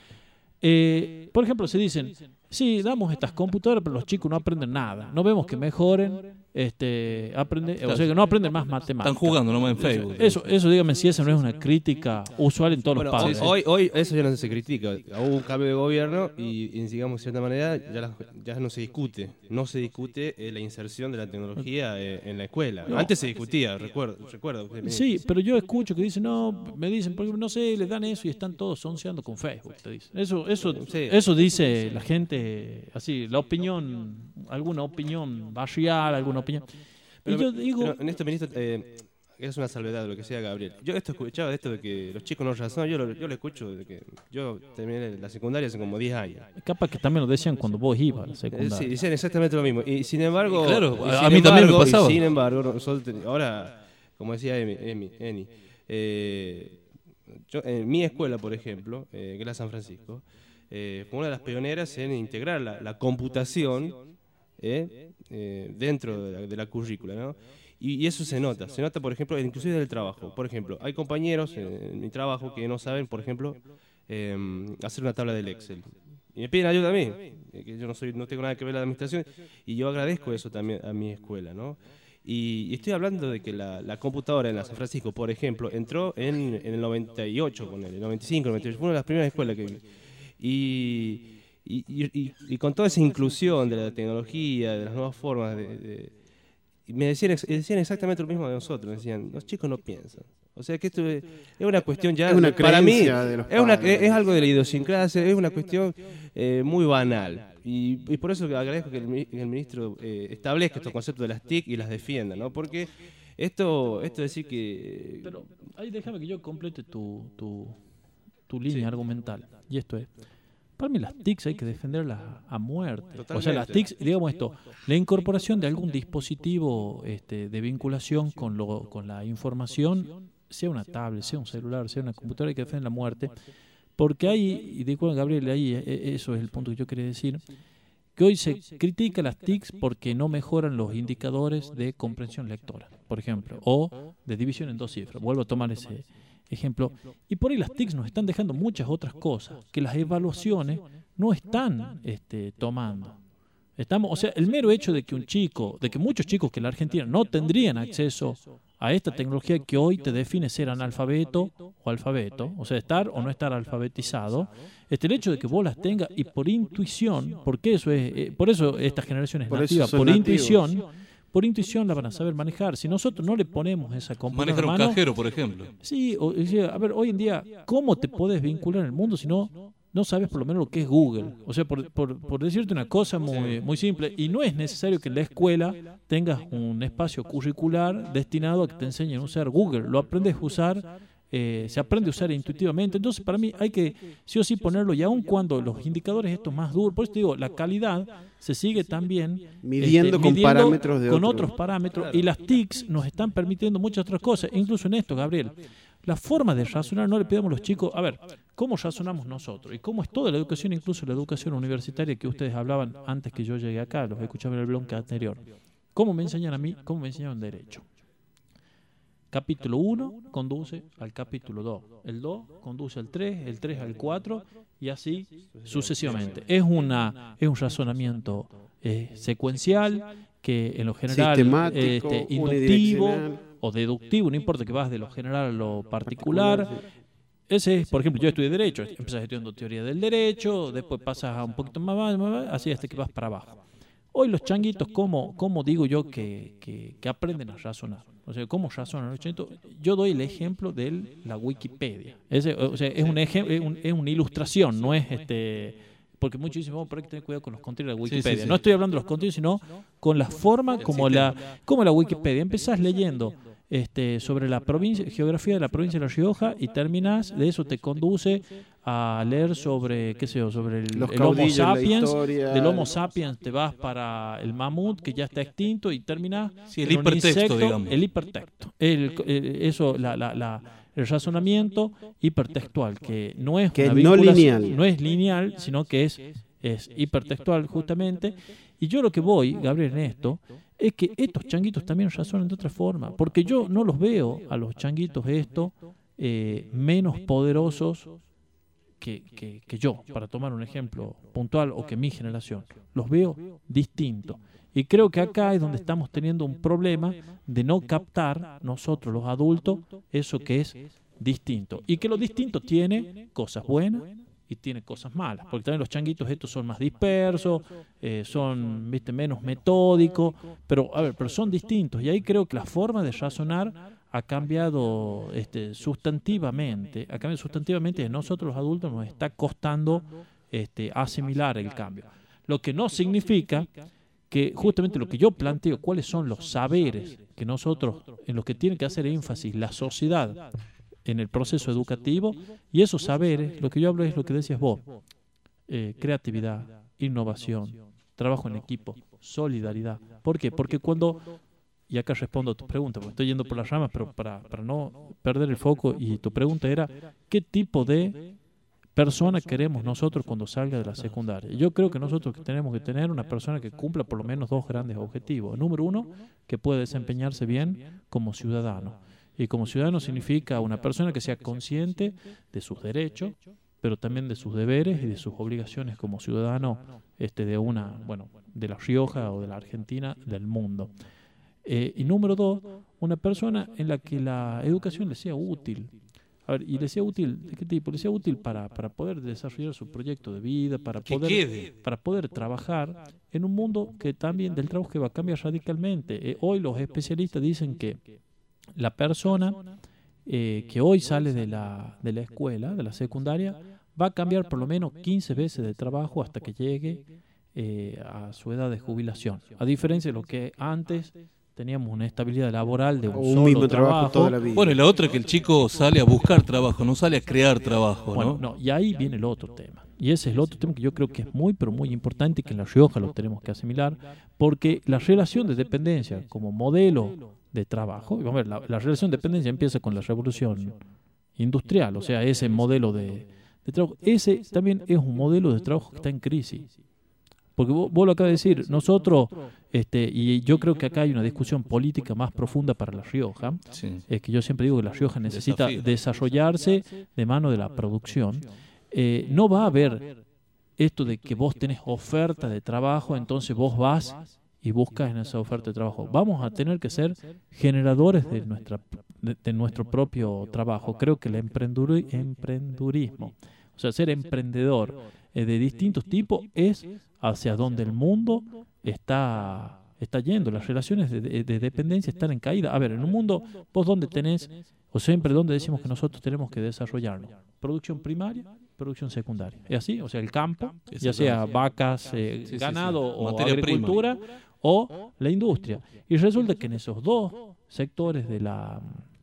Eh, por ejemplo, se dicen, sí, damos estas computadoras, pero los chicos no aprenden nada. No vemos que mejoren, este, aprenden, o sea, que no aprenden más matemáticas. Están jugando nomás en Facebook. Eso, eso dígame si esa no es una crítica usual en todos Bueno, los hoy, padres. hoy, hoy eso ya no se critica. Hubo un cambio de gobierno y, y digamos, de cierta manera, ya, la- ya no se discute. No se discute eh, la inserción de la tecnología eh, en la escuela. Antes se discutía, recuerdo. recuerdo Sí, pero yo escucho que dicen, no, me dicen, por ejemplo, no sé, les dan eso y están todos sonceando con Facebook, te dicen. Eso, eso, Sí. eso dice la gente, así, la opinión, alguna opinión barrial, alguna opinión. Pero, y yo me- digo, pero en esto, ministro, eh, es una salvedad de lo que sea Gabriel. Yo esto escuchaba de esto de que los chicos no razonan, yo lo, yo lo escucho desde que yo terminé la secundaria hace como diez años. capaz que también lo decían cuando vos ibas a la Eh, secundaria. Sí, dicen exactamente lo mismo. Y sin embargo, Y claro, y a- sin a mí también me embargo- pasaba. y sin embargo, nosotros ten- ahora, como decía Emi, Emi, Eni, eh, yo, en mi escuela, por ejemplo, eh, que es la San Francisco, eh, fue una de las pioneras en integrar la, la computación eh, eh, dentro de la, de la currícula, ¿no? Y, y eso se nota, se nota, por ejemplo, inclusive del trabajo. Por ejemplo, hay compañeros en, en mi trabajo que no saben, por ejemplo, eh, hacer una tabla del Excel. Y me piden ayuda a mí, eh, que yo no soy, no tengo nada que ver con la administración, y yo agradezco eso también a mi escuela, ¿no? Y, y estoy hablando de que la, la computadora en la San Francisco, por ejemplo, entró en, en el noventa y ocho, con el noventa y cinco, noventa y ocho, fue una de las primeras escuelas que vi. Y, y, y, y- y con toda esa inclusión de la tecnología, de las nuevas formas de... de- y me decían, ex- decían exactamente lo mismo de nosotros, decían, los chicos no piensan. O sea que esto es, es una cuestión ya, Es una para mí, creencia de los es, una, padres. es algo de la idiosincrasia, es una cuestión eh, muy banal. Y, y por eso que agradezco que el, mi- que el ministro eh, establezca estos conceptos de las T I C y las defienda, ¿no? Porque esto, esto decir que... Pero ahí déjame que yo complete tu, tu, tu línea argumental. Y esto es, para mí las T I Cs hay que defenderlas a muerte. O sea, las T I Cs, digamos esto, la incorporación de algún dispositivo este, de vinculación con, lo, con la información, sea una tablet, sea un celular, sea una computadora, hay que defender la muerte. Porque hay, y disculpen Gabriel, ahí eh, eso es el punto que yo quería decir, que hoy se critica las T I Cs porque no mejoran los indicadores de comprensión lectora, por ejemplo, o de división en dos cifras. Vuelvo a tomar ese ejemplo. Y por ahí las T I Cs nos están dejando muchas otras cosas que las evaluaciones no están este, tomando. Estamos, o sea, el mero hecho de que un chico, de que muchos chicos que en la Argentina no tendrían acceso a esta tecnología que hoy te define ser analfabeto o alfabeto, o sea, estar o no estar alfabetizado, este, el hecho de que vos las tengas y por intuición, porque eso es, eh, por eso esta generación es Por eso nativa, son por nativos. intuición, por intuición la van a saber manejar. Si nosotros no le ponemos esa computadora Manejar un a mano, cajero, por ejemplo. sí, o, o sea, a ver, hoy en día, ¿cómo te podés vincular en el mundo si no no sabes por lo menos lo que es Google. O sea, por, por, por decirte una cosa muy, muy simple, y no es necesario que en la escuela tengas un espacio curricular destinado a que te enseñen a usar Google. Lo aprendes a usar, eh, se aprende a usar intuitivamente. Entonces, para mí hay que sí o sí ponerlo, y aun cuando los indicadores estos más duros, por eso te digo, la calidad se sigue también midiendo, este, con midiendo parámetros de con otros. otros parámetros, y las T I Cs nos están permitiendo muchas otras cosas, incluso en esto, Gabriel. La forma de razonar, no le pidamos a los chicos, a ver, ¿cómo razonamos nosotros? Y cómo es toda la educación, incluso la educación universitaria que ustedes hablaban antes que yo llegué acá, los escuchaba en el bloque anterior. ¿Cómo me enseñan a mí? ¿Cómo me enseñaron derecho? Capítulo uno conduce al capítulo dos, el dos conduce al tres, el tres al cuatro, y así sucesivamente. Es, una, es un razonamiento eh, secuencial que en lo general sistemático, este, inductivo o deductivo, no importa que vas de lo general a lo particular. Ese es, por ejemplo, yo estudié Derecho, empiezas estudiando teoría del derecho, después pasas a un poquito más, más así hasta que vas para abajo. Hoy los changuitos, ¿cómo, cómo digo yo que, que, que aprenden a razonar? O sea, ¿cómo razonan los changuitos? Yo doy el ejemplo de la Wikipedia. Ese, o sea, es, un ejem, es, un, es una ilustración, no es este... Porque muchos dicen, oh, pero hay que tener cuidado con los contenidos de la Wikipedia. Sí, sí, sí. No estoy hablando de los contenidos, sino con la forma como la, como la Wikipedia. Empezás leyendo este, sobre la provincia, geografía de la provincia de La Rioja, y terminás, de eso te conduce a leer sobre, qué sé yo, sobre el, el Homo sapiens. Del Homo sapiens te vas para el mamut, que ya está extinto, y terminás sí, el hipertexto, insecto, digamos. El hipertexto. El, el, eso, la... la, la el razonamiento hipertextual, que no es que una no lineal, no es lineal, sino que es, es hipertextual justamente. Y yo lo que voy, Gabriel, en esto, es que estos changuitos también razonan de otra forma, porque yo no los veo a los changuitos esto eh, menos poderosos que, que, que yo, para tomar un ejemplo puntual, o que mi generación. Los veo distintos. Y creo que acá es donde estamos teniendo un problema de no captar nosotros los adultos eso que es distinto. Y que lo distinto tiene cosas buenas y tiene cosas malas. Porque también los changuitos estos son más dispersos, eh, son viste menos metódicos, pero a ver, pero son distintos. Y ahí creo que la forma de razonar ha cambiado este, sustantivamente. Ha cambiado sustantivamente. A nosotros los adultos nos está costando este, asimilar el cambio. Lo que no significa que justamente lo que yo planteo, cuáles son los saberes que nosotros, en los que tiene que hacer énfasis la sociedad en el proceso educativo, y esos saberes, lo que yo hablo es lo que decías vos, eh, creatividad, innovación, trabajo en equipo, solidaridad. ¿Por qué? Porque cuando, y acá respondo a tu pregunta, porque estoy yendo por las ramas, pero para, para no perder el foco, y tu pregunta era, ¿qué tipo de persona queremos nosotros cuando salga de la secundaria? Yo creo que nosotros tenemos que tener una persona que cumpla por lo menos dos grandes objetivos. Número uno, que pueda desempeñarse bien como ciudadano. Y como ciudadano significa una persona que sea consciente de sus derechos, pero también de sus deberes y de sus obligaciones como ciudadano este, de una, bueno, de La Rioja o de la Argentina, del mundo. Eh, y número dos, una persona en la que la educación le sea útil. A ver, ¿y le sea útil de qué tipo? Le sea útil para, para poder desarrollar su proyecto de vida, para poder, para poder trabajar en un mundo que también, del trabajo que va a cambiar radicalmente. Eh, hoy los especialistas dicen que la persona eh, que hoy sale de la, de la escuela, de la secundaria, va a cambiar por lo menos quince veces de trabajo hasta que llegue eh, a su edad de jubilación. A diferencia de lo que antes teníamos una estabilidad laboral de un, un solo mismo trabajo. trabajo toda la vida. Bueno, y la otra es que el chico sale a buscar trabajo, no sale a crear trabajo, bueno, ¿no? no, y ahí viene el otro tema. Y ese es el otro tema que yo creo que es muy, pero muy importante y que en La Rioja lo tenemos que asimilar, porque la relación de dependencia como modelo de trabajo, vamos a ver, la, la relación de dependencia empieza con la revolución industrial, o sea, ese modelo de, de trabajo, ese también es un modelo de trabajo que está en crisis. Porque vos, vos lo acabas de decir, nosotros, este, y yo creo que acá hay una discusión política más profunda para La Rioja, sí. Es que yo siempre digo que La Rioja necesita Desafío. desarrollarse de mano de la producción. Eh, no va a haber esto de que vos tenés oferta de trabajo, entonces vos vas y buscas en esa oferta de trabajo. Vamos a tener que ser generadores de, nuestra, de, de nuestro propio trabajo. Creo que el emprenduri, emprendurismo, o sea, ser emprendedor eh, de distintos tipos es hacia donde el mundo está, está yendo. Las relaciones de, de, de dependencia están en caída. A ver, en un mundo, vos donde tenés, o siempre donde decimos que nosotros tenemos que desarrollarnos. Producción primaria, producción secundaria. ¿Es así? O sea, el campo, ya Exactamente. sea vacas, eh, Sí, sí, ganado sí. o Materia agricultura o la industria. Y resulta que en esos dos sectores de la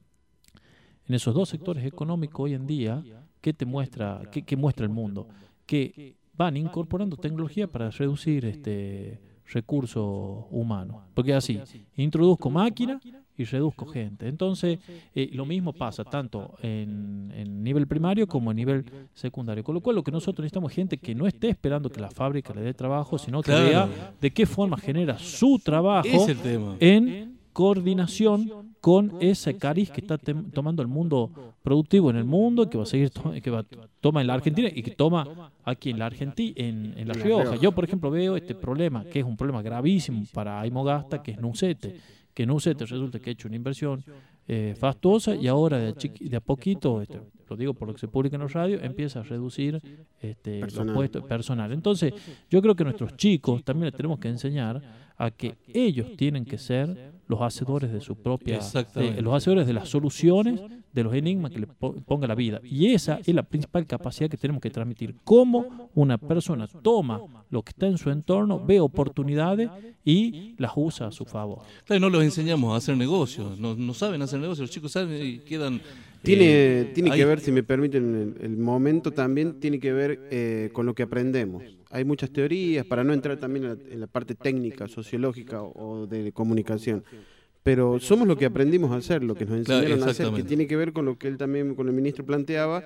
en esos dos sectores económicos hoy en día, ¿qué te muestra, qué, qué muestra el mundo? Que van incorporando tecnología para reducir este recurso humano. Porque así, introduzco máquina y reduzco gente. Entonces, eh, lo mismo pasa tanto en, en nivel primario como en nivel secundario. Con lo cual, lo que nosotros necesitamos es gente que no esté esperando que la fábrica le dé trabajo, sino que Claro. vea de qué forma genera su trabajo Es el tema. en coordinación con ese cariz que está tem- tomando el mundo productivo en el mundo, que va a seguir to- que va toma en la Argentina y que toma aquí en la Argentina, en, en La Rioja. Yo, por ejemplo, veo este problema, que es un problema gravísimo para Aymogasta, que es Nucete, que Nucete resulta que ha hecho una inversión eh, fastuosa y ahora de a, chiqui- de a poquito, este, lo digo por lo que se publica en los radios, empieza a reducir este, los Personal. puestos personal. Entonces, yo creo que nuestros chicos también les tenemos que enseñar a que ellos tienen que ser los hacedores de su propia, Exactamente. eh, los hacedores de las soluciones, de los enigmas que le po- ponga la vida. Y esa es la principal capacidad que tenemos que transmitir. Cómo una persona toma lo que está en su entorno, ve oportunidades y las usa a su favor. Claro, no los enseñamos a hacer negocios, no, no saben hacer negocios, los chicos saben y quedan... Tiene, eh, tiene ahí. que ver, si me permiten, el, el momento también tiene que ver eh, con lo que aprendemos. Hay muchas teorías, para no entrar también en la, en la parte técnica, sociológica o, o de comunicación. Pero somos lo que aprendimos a hacer, lo que nos Claro, enseñaron a hacer, que exactamente. tiene que ver con lo que él también, con el ministro planteaba,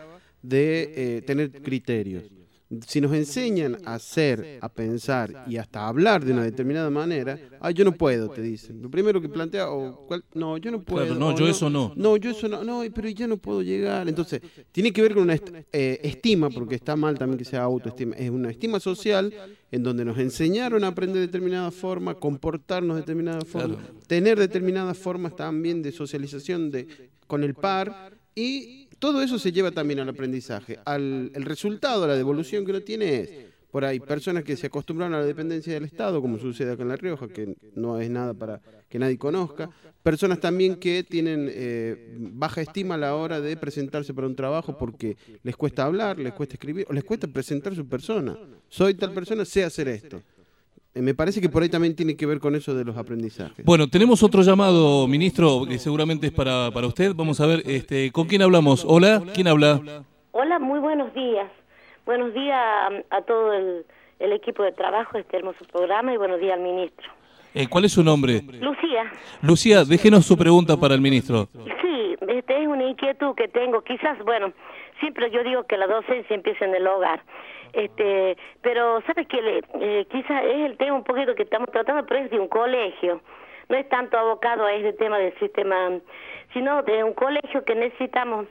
de eh, tener criterios. Si nos enseñan a hacer, a pensar y hasta a hablar de una determinada manera, ah, yo no puedo, te dicen. Lo primero que plantea, o cuál- no, yo no puedo. Claro, no, o yo eso no. No, yo eso no, no, pero yo no puedo llegar. Entonces, tiene que ver con una est- eh, estima, porque está mal también que sea autoestima, es una estima social en donde nos enseñaron a aprender de determinada forma, comportarnos de determinada forma, Claro. tener determinadas formas también de socialización de, con el par, y todo eso se lleva también al aprendizaje. Al, el resultado, la devolución que uno tiene es, por ahí, personas que se acostumbraron a la dependencia del Estado, como sucede acá en La Rioja, que no es nada para que nadie conozca. Personas también que tienen eh, baja estima a la hora de presentarse para un trabajo porque les cuesta hablar, les cuesta escribir, o les cuesta presentar su persona. Soy tal persona, sé hacer esto. Eh, me parece que por ahí también tiene que ver con eso de los aprendizajes. Bueno, tenemos otro llamado, ministro, que seguramente es para, para usted. Vamos a ver, este, ¿con quién hablamos? Hola, ¿quién habla? Hola, muy buenos días. Buenos días a, a todo el, el equipo de trabajo de este hermoso programa y buenos días al ministro. Eh, ¿Cuál es su nombre? Lucía, Lucía, déjenos su pregunta para el ministro. sí, este es una inquietud que tengo. Quizás, bueno, siempre yo digo que la docencia empieza en el hogar. Este, pero sabes que eh, quizás es el tema un poquito que estamos tratando, pero es de un colegio. No es tanto abocado a este tema del sistema, sino de un colegio que necesitamos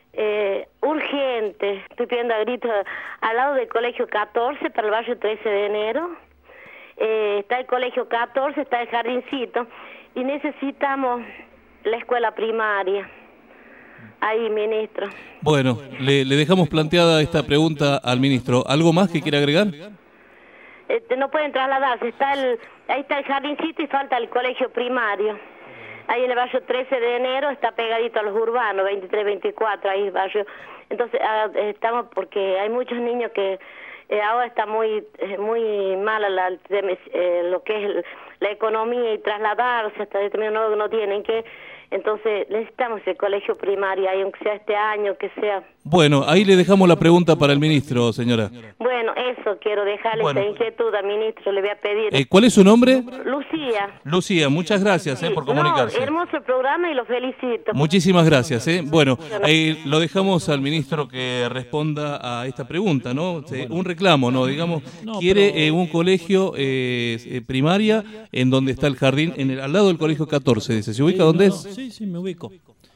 eh, urgente. Estoy pidiendo a gritos al lado del colegio catorce para el barrio trece de enero. Eh, está el colegio catorce, está el jardincito y necesitamos la escuela primaria. Ahí, ministro. Bueno, le, le dejamos planteada esta pregunta al ministro. ¿Algo más que quiera agregar? Este, no pueden trasladarse, está el, ahí está el jardincito y falta el colegio primario. Ahí en el barrio trece de enero está pegadito a los urbanos, veintitrés, veinticuatro, ahí el barrio. Entonces, ah, estamos, porque hay muchos niños que eh, ahora está muy eh, muy mala la, eh, lo que es el- la economía y trasladarse hasta determinado no, no tienen que. Entonces, necesitamos el colegio primario, ahí, aunque sea este año, que sea. Bueno, ahí le dejamos la pregunta para el ministro, señora. Bueno, eso quiero dejarle Bueno. esta inquietud al ministro, le voy a pedir. Eh, ¿Cuál es su nombre? Lucía. Lucía, muchas gracias eh, por comunicarse. No, hermoso el programa y lo felicito. Muchísimas gracias. ¿eh? Bueno, eh, lo dejamos al ministro que responda a esta pregunta, ¿no? Eh, un reclamo, ¿no? Digamos, No, quiere pero- eh, un colegio eh, eh, primaria en donde está el jardín, en el, al lado del colegio catorce, dice. ¿Se ubica Sí, dónde no, es? no, sí, sí, me ubico.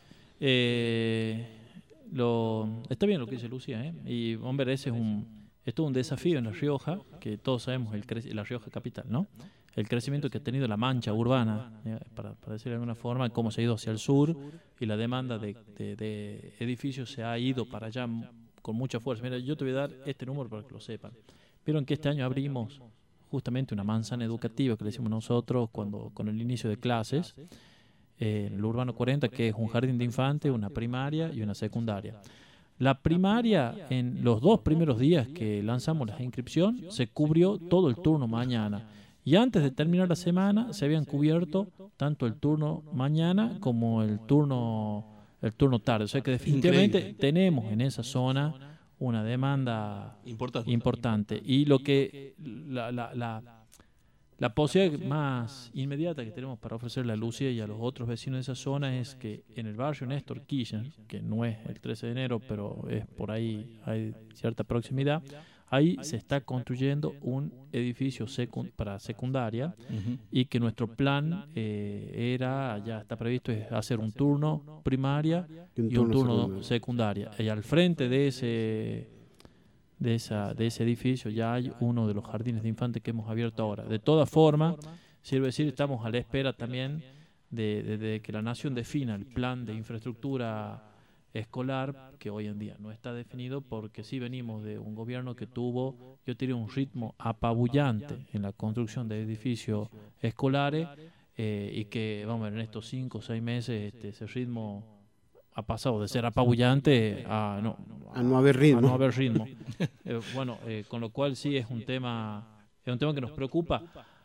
Eh, lo, está bien lo que dice Lucía, ¿eh? Y, hombre, ese es un, esto es un desafío en La Rioja, que todos sabemos, el crec- La Rioja capital, ¿no? El crecimiento que ha tenido la mancha urbana, eh, para, para decirlo de alguna forma, cómo se ha ido hacia el sur y la demanda de, de- de edificios se ha ido para allá m- con mucha fuerza. Mira, yo te voy a dar este número para que lo sepan. Vieron que este año abrimos justamente una manzana educativa que le decimos nosotros cuando con el inicio de clases, eh, en el Urbano cuarenta, que es un jardín de infantes, una primaria y una secundaria. La primaria, en los dos primeros días que lanzamos la inscripción, se cubrió todo el turno mañana. Y antes de terminar la semana, se habían cubierto tanto el turno mañana como el turno, el turno tarde. O sea que definitivamente Increíble. tenemos en esa zona una demanda Importante. importante. Y lo que la, la, la, la posibilidad más inmediata que tenemos para ofrecerle a Lucía y a los otros vecinos de esa zona es que en el barrio Néstor Kirchner, que no es el trece de enero, pero es por ahí, hay cierta proximidad, ahí se está construyendo un edificio secund para secundaria Ujú. y que nuestro plan eh, era, ya está previsto, es hacer un turno primaria Y un y un turno turno secundario. secundaria. Y al frente de ese de esa de ese edificio ya hay uno de los jardines de infantes que hemos abierto ahora. De todas formas, sirve decir, estamos a la espera también de, de- de que la nación defina el plan de infraestructura escolar, que hoy en día no está definido, porque sí venimos de un gobierno que tuvo, yo diría, un ritmo apabullante en la construcción de edificios escolares, eh, y que, vamos a ver, en estos cinco o seis meses este, ese ritmo ha pasado de ser apabullante a no, A no haber ritmo. a no haber ritmo. Eh, bueno, eh, con lo cual sí es un tema, es un tema que nos preocupa.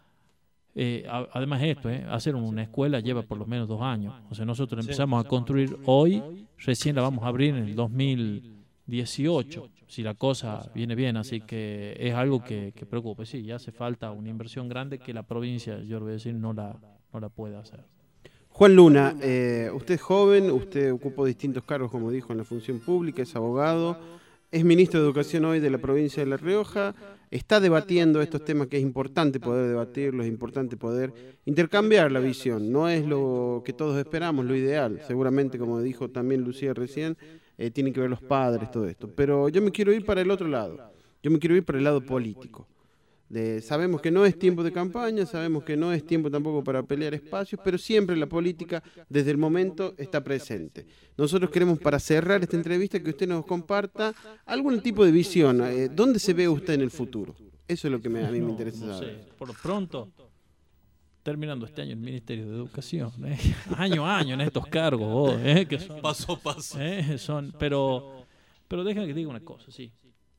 Eh, a- además esto, eh, hacer una escuela lleva por lo menos dos años. O sea, nosotros empezamos a construir hoy, recién la vamos a abrir en el dos mil dieciocho, si la cosa viene bien. Así que es algo que, que preocupa. Sí, ya hace falta una inversión grande que la provincia, yo lo voy a decir, no la, no la puede hacer. Juan Luna, eh, usted es joven, usted ocupó distintos cargos, como dijo, en la función pública, es abogado, es ministro de Educación hoy de la provincia de La Rioja, está debatiendo estos temas que es importante poder debatirlos, es importante poder intercambiar la visión, no es lo que todos esperamos, lo ideal, seguramente, como dijo también Lucía recién, eh, tienen que ver los padres, todo esto, pero yo me quiero ir para el otro lado, yo me quiero ir para el lado político. De, sabemos que no es tiempo de campaña, sabemos que no es tiempo tampoco para pelear espacios, pero siempre la política desde el momento está presente. Nosotros queremos, para cerrar esta entrevista, que usted nos comparta algún tipo de visión. Eh, ¿Dónde se ve usted en el futuro? Eso es lo que me- a mí me No, interesa no saber. sé, por lo pronto, terminando este año el Ministerio de Educación, ¿eh? año a año en estos cargos, vos, ¿eh? que son, Paso a paso. ¿eh? son, pero, pero déjame que diga una cosa, sí.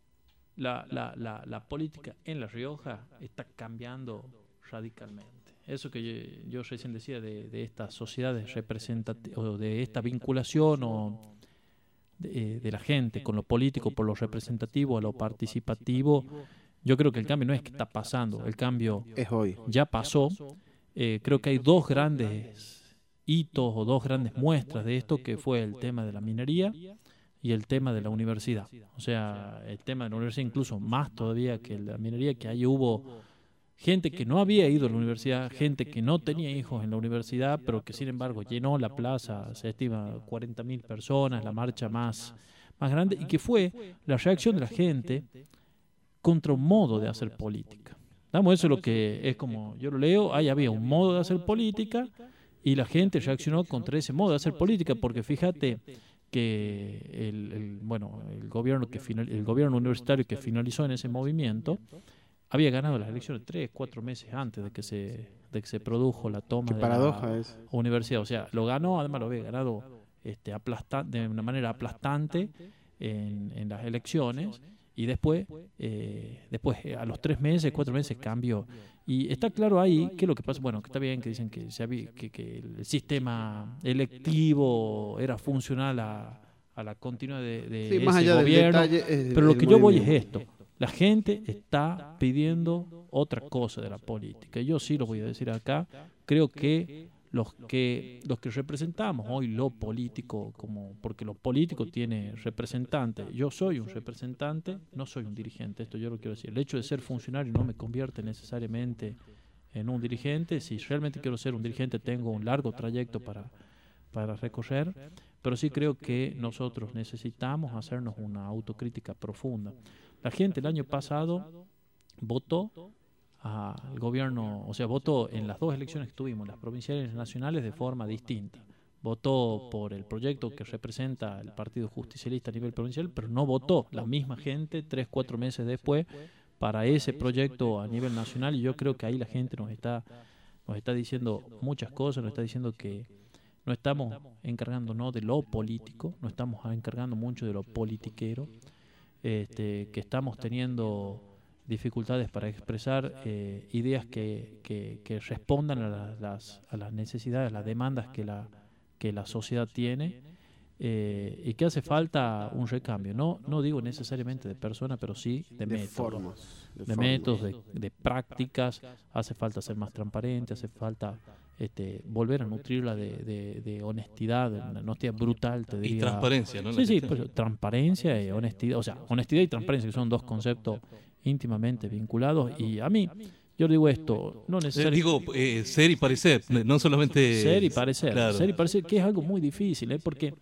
La, la, la, la política en La Rioja está cambiando radicalmente. Eso que yo, yo recién decía de, de estas sociedades representativas, o de esta vinculación o de, de la gente con lo político por lo representativo a lo participativo, yo creo que el cambio no es que está pasando, el cambio Es hoy. ya pasó. Eh, creo que hay dos grandes hitos o dos grandes muestras de esto, que fue el tema de la minería y el tema de la universidad. O sea, el tema de la universidad incluso más todavía que la minería, que ahí hubo gente que no había ido a la universidad, gente que no tenía hijos en la universidad, pero que sin embargo llenó la plaza, se estima cuarenta mil personas, la marcha más, más grande, y que fue la reacción de la gente contra un modo de hacer política. Damos, eso es lo que es como, yo lo leo, ahí había un modo de hacer política y la gente reaccionó contra ese modo de hacer política, porque fíjate que el, el, bueno, el gobierno que final, el gobierno universitario que finalizó en ese movimiento había ganado las elecciones tres, cuatro meses antes de que se, de que se produjo la toma Qué de paradoja la es. universidad. O sea, lo ganó, además lo había ganado este, aplasta, de una manera aplastante en, en las elecciones, y después, eh, después eh, a los tres meses, cuatro meses cambió. Y está claro ahí qué es lo que pasa. Bueno, que está bien que dicen que, se había, que, que el sistema electivo era funcional a, a la continuidad de, de Sí, ese más allá del gobierno. detalle, es Pero lo el que yo voy es movimiento. esto. La gente está pidiendo otra cosa de la política. Yo sí lo voy a decir acá. Creo que los que los que representamos hoy lo político, como porque lo político tiene representante. Yo soy un representante, no soy un dirigente. Esto yo lo quiero decir. El hecho de ser funcionario no me convierte necesariamente en un dirigente. Si realmente quiero ser un dirigente, tengo un largo trayecto para, para recorrer. Pero sí creo que nosotros necesitamos hacernos una autocrítica profunda. La gente el año pasado votó al gobierno, o sea, votó en las dos elecciones que tuvimos, las provinciales y las nacionales, de forma distinta. Votó por el proyecto que representa el Partido Justicialista a nivel provincial, pero no votó la misma gente tres, cuatro meses después para ese proyecto a nivel nacional, y yo creo que ahí la gente nos está, nos está diciendo muchas cosas, nos está diciendo que no estamos encargándonos de lo político, no estamos encargando mucho de lo politiquero, este, que estamos teniendo dificultades para expresar eh, ideas que, que, que respondan a las, las, a las necesidades, a las demandas que la, que la sociedad tiene, eh, y que hace falta un recambio. No, no digo necesariamente de personas, pero sí de, De métodos. formas. De, formas. métodos, de, de prácticas. Hace falta ser más transparente, hace falta este, volver a nutrirla de, de, de honestidad, de una honestidad brutal, te diría. Y transparencia, ¿no? Sí, sí, pues, transparencia y honestidad. O sea, honestidad y transparencia, que son dos conceptos íntimamente vinculados. Y a mí, yo digo esto, no Eh, necesariamente... digo, eh, ser y parecer, no solamente... Ser y parecer, Claro. ser y parecer, que es algo muy difícil, ¿eh? Porque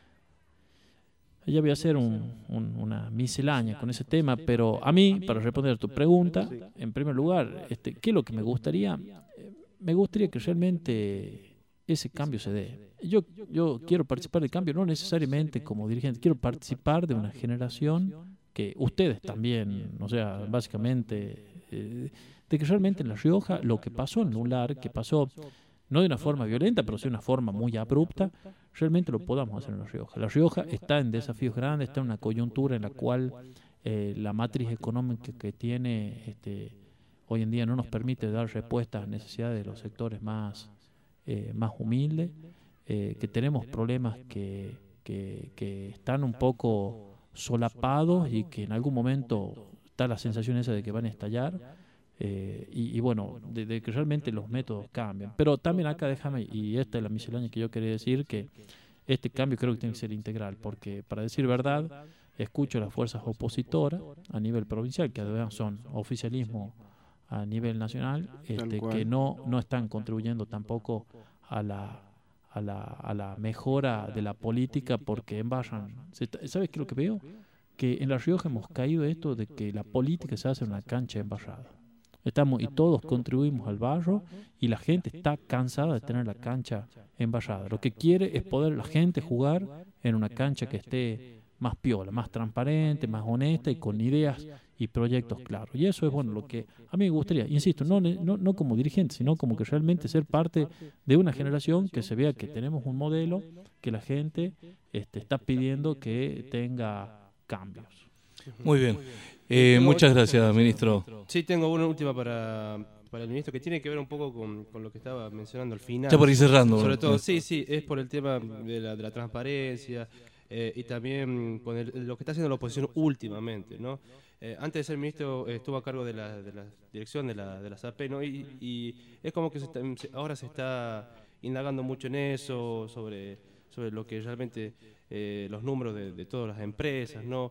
ya voy a hacer un, un, una miscelánea con ese tema, pero a mí, para responder a tu pregunta, en primer lugar, este, ¿qué es lo que me gustaría? Eh, Me gustaría que realmente ese cambio se dé. Yo, yo quiero participar del cambio, no necesariamente como dirigente, quiero participar de una generación que ustedes también, o sea, básicamente, eh, de que realmente en La Rioja lo que pasó en Lular, que pasó no de una forma violenta, pero sí de una forma muy abrupta, realmente lo podamos hacer en La Rioja. La Rioja está en desafíos grandes, está en una coyuntura en la cual eh, la matriz económica que tiene este, hoy en día no nos permite dar respuestas a necesidades de los sectores más, eh, más humildes, eh, que tenemos problemas que, que, que están un poco solapados y que en algún momento está la sensación esa de que van a estallar. Eh, y, y bueno, de, de que realmente los métodos cambian. Pero también acá déjame, y esta es la miscelánea que yo quería decir, que este cambio creo que tiene que ser integral, porque para decir verdad, escucho a las fuerzas opositoras a nivel provincial, que además son oficialismo a nivel nacional, este, que no, no están contribuyendo tampoco a la, a, la, a la mejora de la política, porque embarran. ¿Sabes qué es lo que veo? Que en La Rioja hemos caído esto de que la política se hace en una cancha embarrada. Estamos, y todos contribuimos al barro, y la gente está cansada de tener la cancha embarrada. Lo que quiere es poder la gente jugar en una cancha que esté más piola, más transparente, más honesta y con ideas y proyectos claros. Y eso es bueno lo que a mí me gustaría, insisto, no, no, no como dirigente, sino como que realmente ser parte de una generación que se vea que tenemos un modelo que la gente este, está pidiendo que tenga cambios. Muy bien. Eh, muchas gracias, ministro. Sí, tengo una última para, para el ministro que tiene que ver un poco con, con lo que estaba mencionando al final. Ya por ir cerrando. Sobre ¿no? todo, sí, sí, es por el tema de la, de la transparencia eh, y también con el- lo que está haciendo la oposición últimamente, ¿no? Eh, antes de ser ministro eh, estuvo a cargo de la, de la dirección de la, de la S A P, ¿no? Y, y es como que se está- se- ahora se está indagando mucho en eso, sobre, sobre lo que realmente eh, los números de, de todas las empresas, ¿no?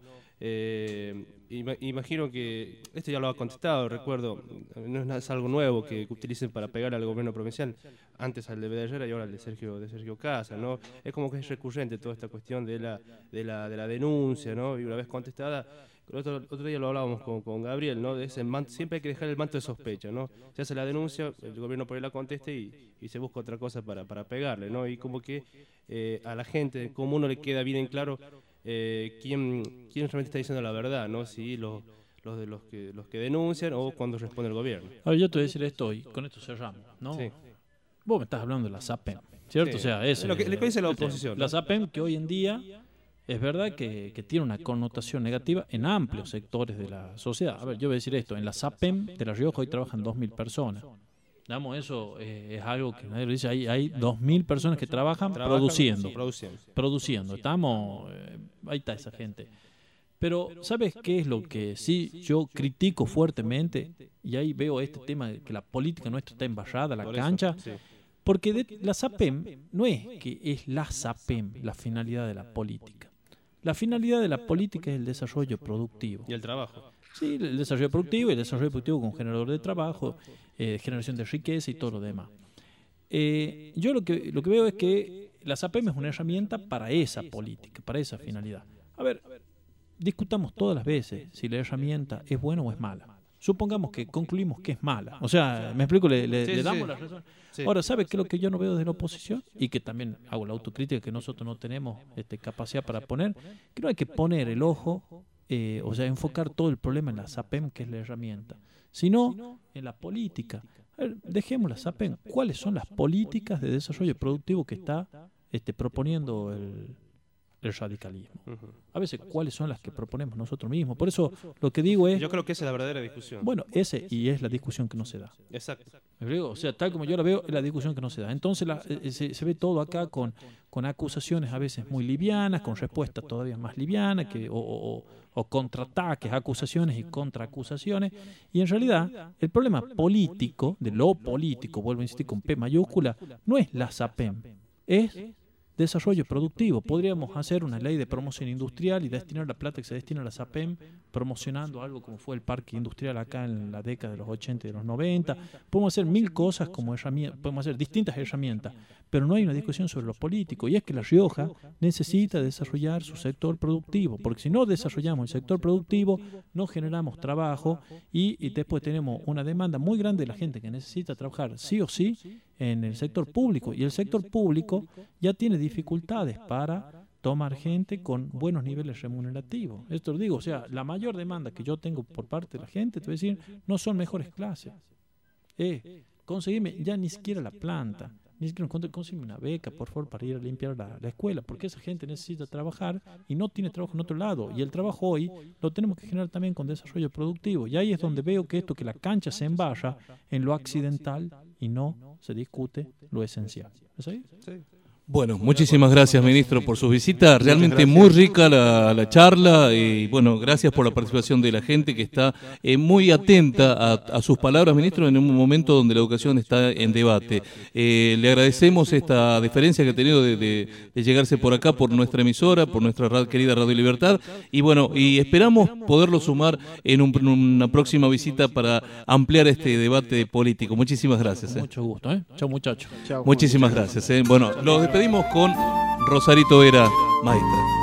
Eh, ima- imagino que esto ya lo ha contestado, recuerdo, no es, nada- es algo nuevo que utilicen para pegar al gobierno provincial, antes al de Bedellera y ahora al de Sergio de Sergio Casa, ¿no? Es como que es recurrente toda esta cuestión de la de la, de la denuncia, ¿no? Y una vez contestada, el otro, otro día lo hablábamos con, con Gabriel, ¿no? De ese manto, siempre hay que dejar el manto de sospecha, ¿no? Se hace la denuncia, el gobierno por ahí la conteste y, y se busca otra cosa para, para pegarle, ¿no? Y como que eh, a la gente común no le queda bien en claro eh, quién, quién realmente está diciendo la verdad, ¿no? Si los, los de los que los que denuncian o cuando responde el gobierno. A ver, yo te voy a decir esto y con esto cerramos, ¿no? Sí. Vos me estás hablando de la S A P E M, ¿cierto? Sí. O sea, es Es lo que- lo que dice la oposición, La ¿no? S A P E M que hoy en día es verdad que, que tiene una connotación negativa en amplios sectores de la sociedad. A ver, yo voy a decir esto, en la S A P E M de La Rioja hoy trabajan dos mil personas. Digamos, eso eh, es algo que nadie lo dice. Hay, hay dos mil personas que trabajan, Trabajan, produciendo. sí, produciendo. Produciendo. Estamos, eh, ahí está esa gente. Pero, ¿sabes qué es lo que sí yo critico fuertemente? Y ahí veo este tema de que la política nuestra está embarrada, la Por eso, cancha. sí. Porque de, la S A P E M no es que es la S A P E M la finalidad de la política. La finalidad de la política es el desarrollo productivo. Y el trabajo. Sí, el desarrollo productivo y el desarrollo productivo con generador de trabajo, eh, generación de riqueza y todo lo demás. Eh, yo lo que, lo que veo es que la S A P E M es una herramienta para esa política, para esa finalidad. A ver, discutamos todas las veces si la herramienta es buena o es mala. Supongamos que concluimos que es mala. O sea, me explico, le, le- Sí, le sí, damos sí. la razón. Sí. Ahora, ¿sabe qué es lo que yo no veo desde la oposición? Y que también hago la autocrítica que nosotros no tenemos este, capacidad para poner. Que no hay que poner el ojo, eh, o sea, enfocar todo el problema en la S A P E M, que es la herramienta, sino en la política. A ver, dejemos la SAPEM. ¿Cuáles son las políticas de desarrollo productivo que está este, proponiendo el, el radicalismo? A veces, ¿cuáles son las que proponemos nosotros mismos? Por eso, lo que digo es... Yo creo que esa es la verdadera discusión. Bueno, ese y es la discusión que no se da. Exacto. ¿Me explico? O sea, tal como yo la veo, es la discusión que no se da. Entonces la, eh, se, se ve todo acá con, con acusaciones a veces muy livianas, con respuestas todavía más livianas, que, o, o, o contraataques, acusaciones y contraacusaciones. Y en realidad, el problema político, de lo político, vuelvo a insistir con P mayúscula, no es la SAPEM, es desarrollo productivo. Podríamos hacer una ley de promoción industrial y destinar la plata que se destina a la SAPEM promocionando algo como fue el parque industrial acá en la década de los ochenta y de los noventa. Podemos hacer mil cosas como herramientas, podemos hacer distintas herramientas, pero no hay una discusión sobre lo político, y es que La Rioja necesita desarrollar su sector productivo, porque si no desarrollamos el sector productivo, no generamos trabajo y, y después tenemos una demanda muy grande de la gente que necesita trabajar sí o sí en el sector público, y el sector público ya tiene dificultades para tomar gente con buenos niveles remunerativos. Esto lo digo, o sea, la mayor demanda que yo tengo por parte de la gente, te voy a decir, no son mejores clases. Eh, conseguirme ya ni siquiera la planta, ni siquiera conseguirme una beca, por favor, para ir a limpiar la, la escuela, porque esa gente necesita trabajar y no tiene trabajo en otro lado. Y el trabajo hoy lo tenemos que generar también con desarrollo productivo. Y ahí es donde veo que esto, que la cancha se embarra en lo accidental y no se discute lo esencial. ¿Es ahí? Sí. Bueno, muchísimas gracias, ministro, por su visita. Realmente muy rica la, la charla y bueno, gracias por la participación de la gente que está eh, muy atenta a, a sus palabras, ministro, en un momento donde la educación está en debate. Eh, le agradecemos esta deferencia que ha tenido de, de, de llegarse por acá, por nuestra emisora, por nuestra radio, querida Radio Libertad, y bueno, y esperamos poderlo sumar en, un, en una próxima visita para ampliar este debate político. Muchísimas gracias. Eh. Mucho gusto, ¿eh? Chao, muchachos. Muchísimas gracias. Eh. Bueno, los despedimos con Rosarito Vera, maestra.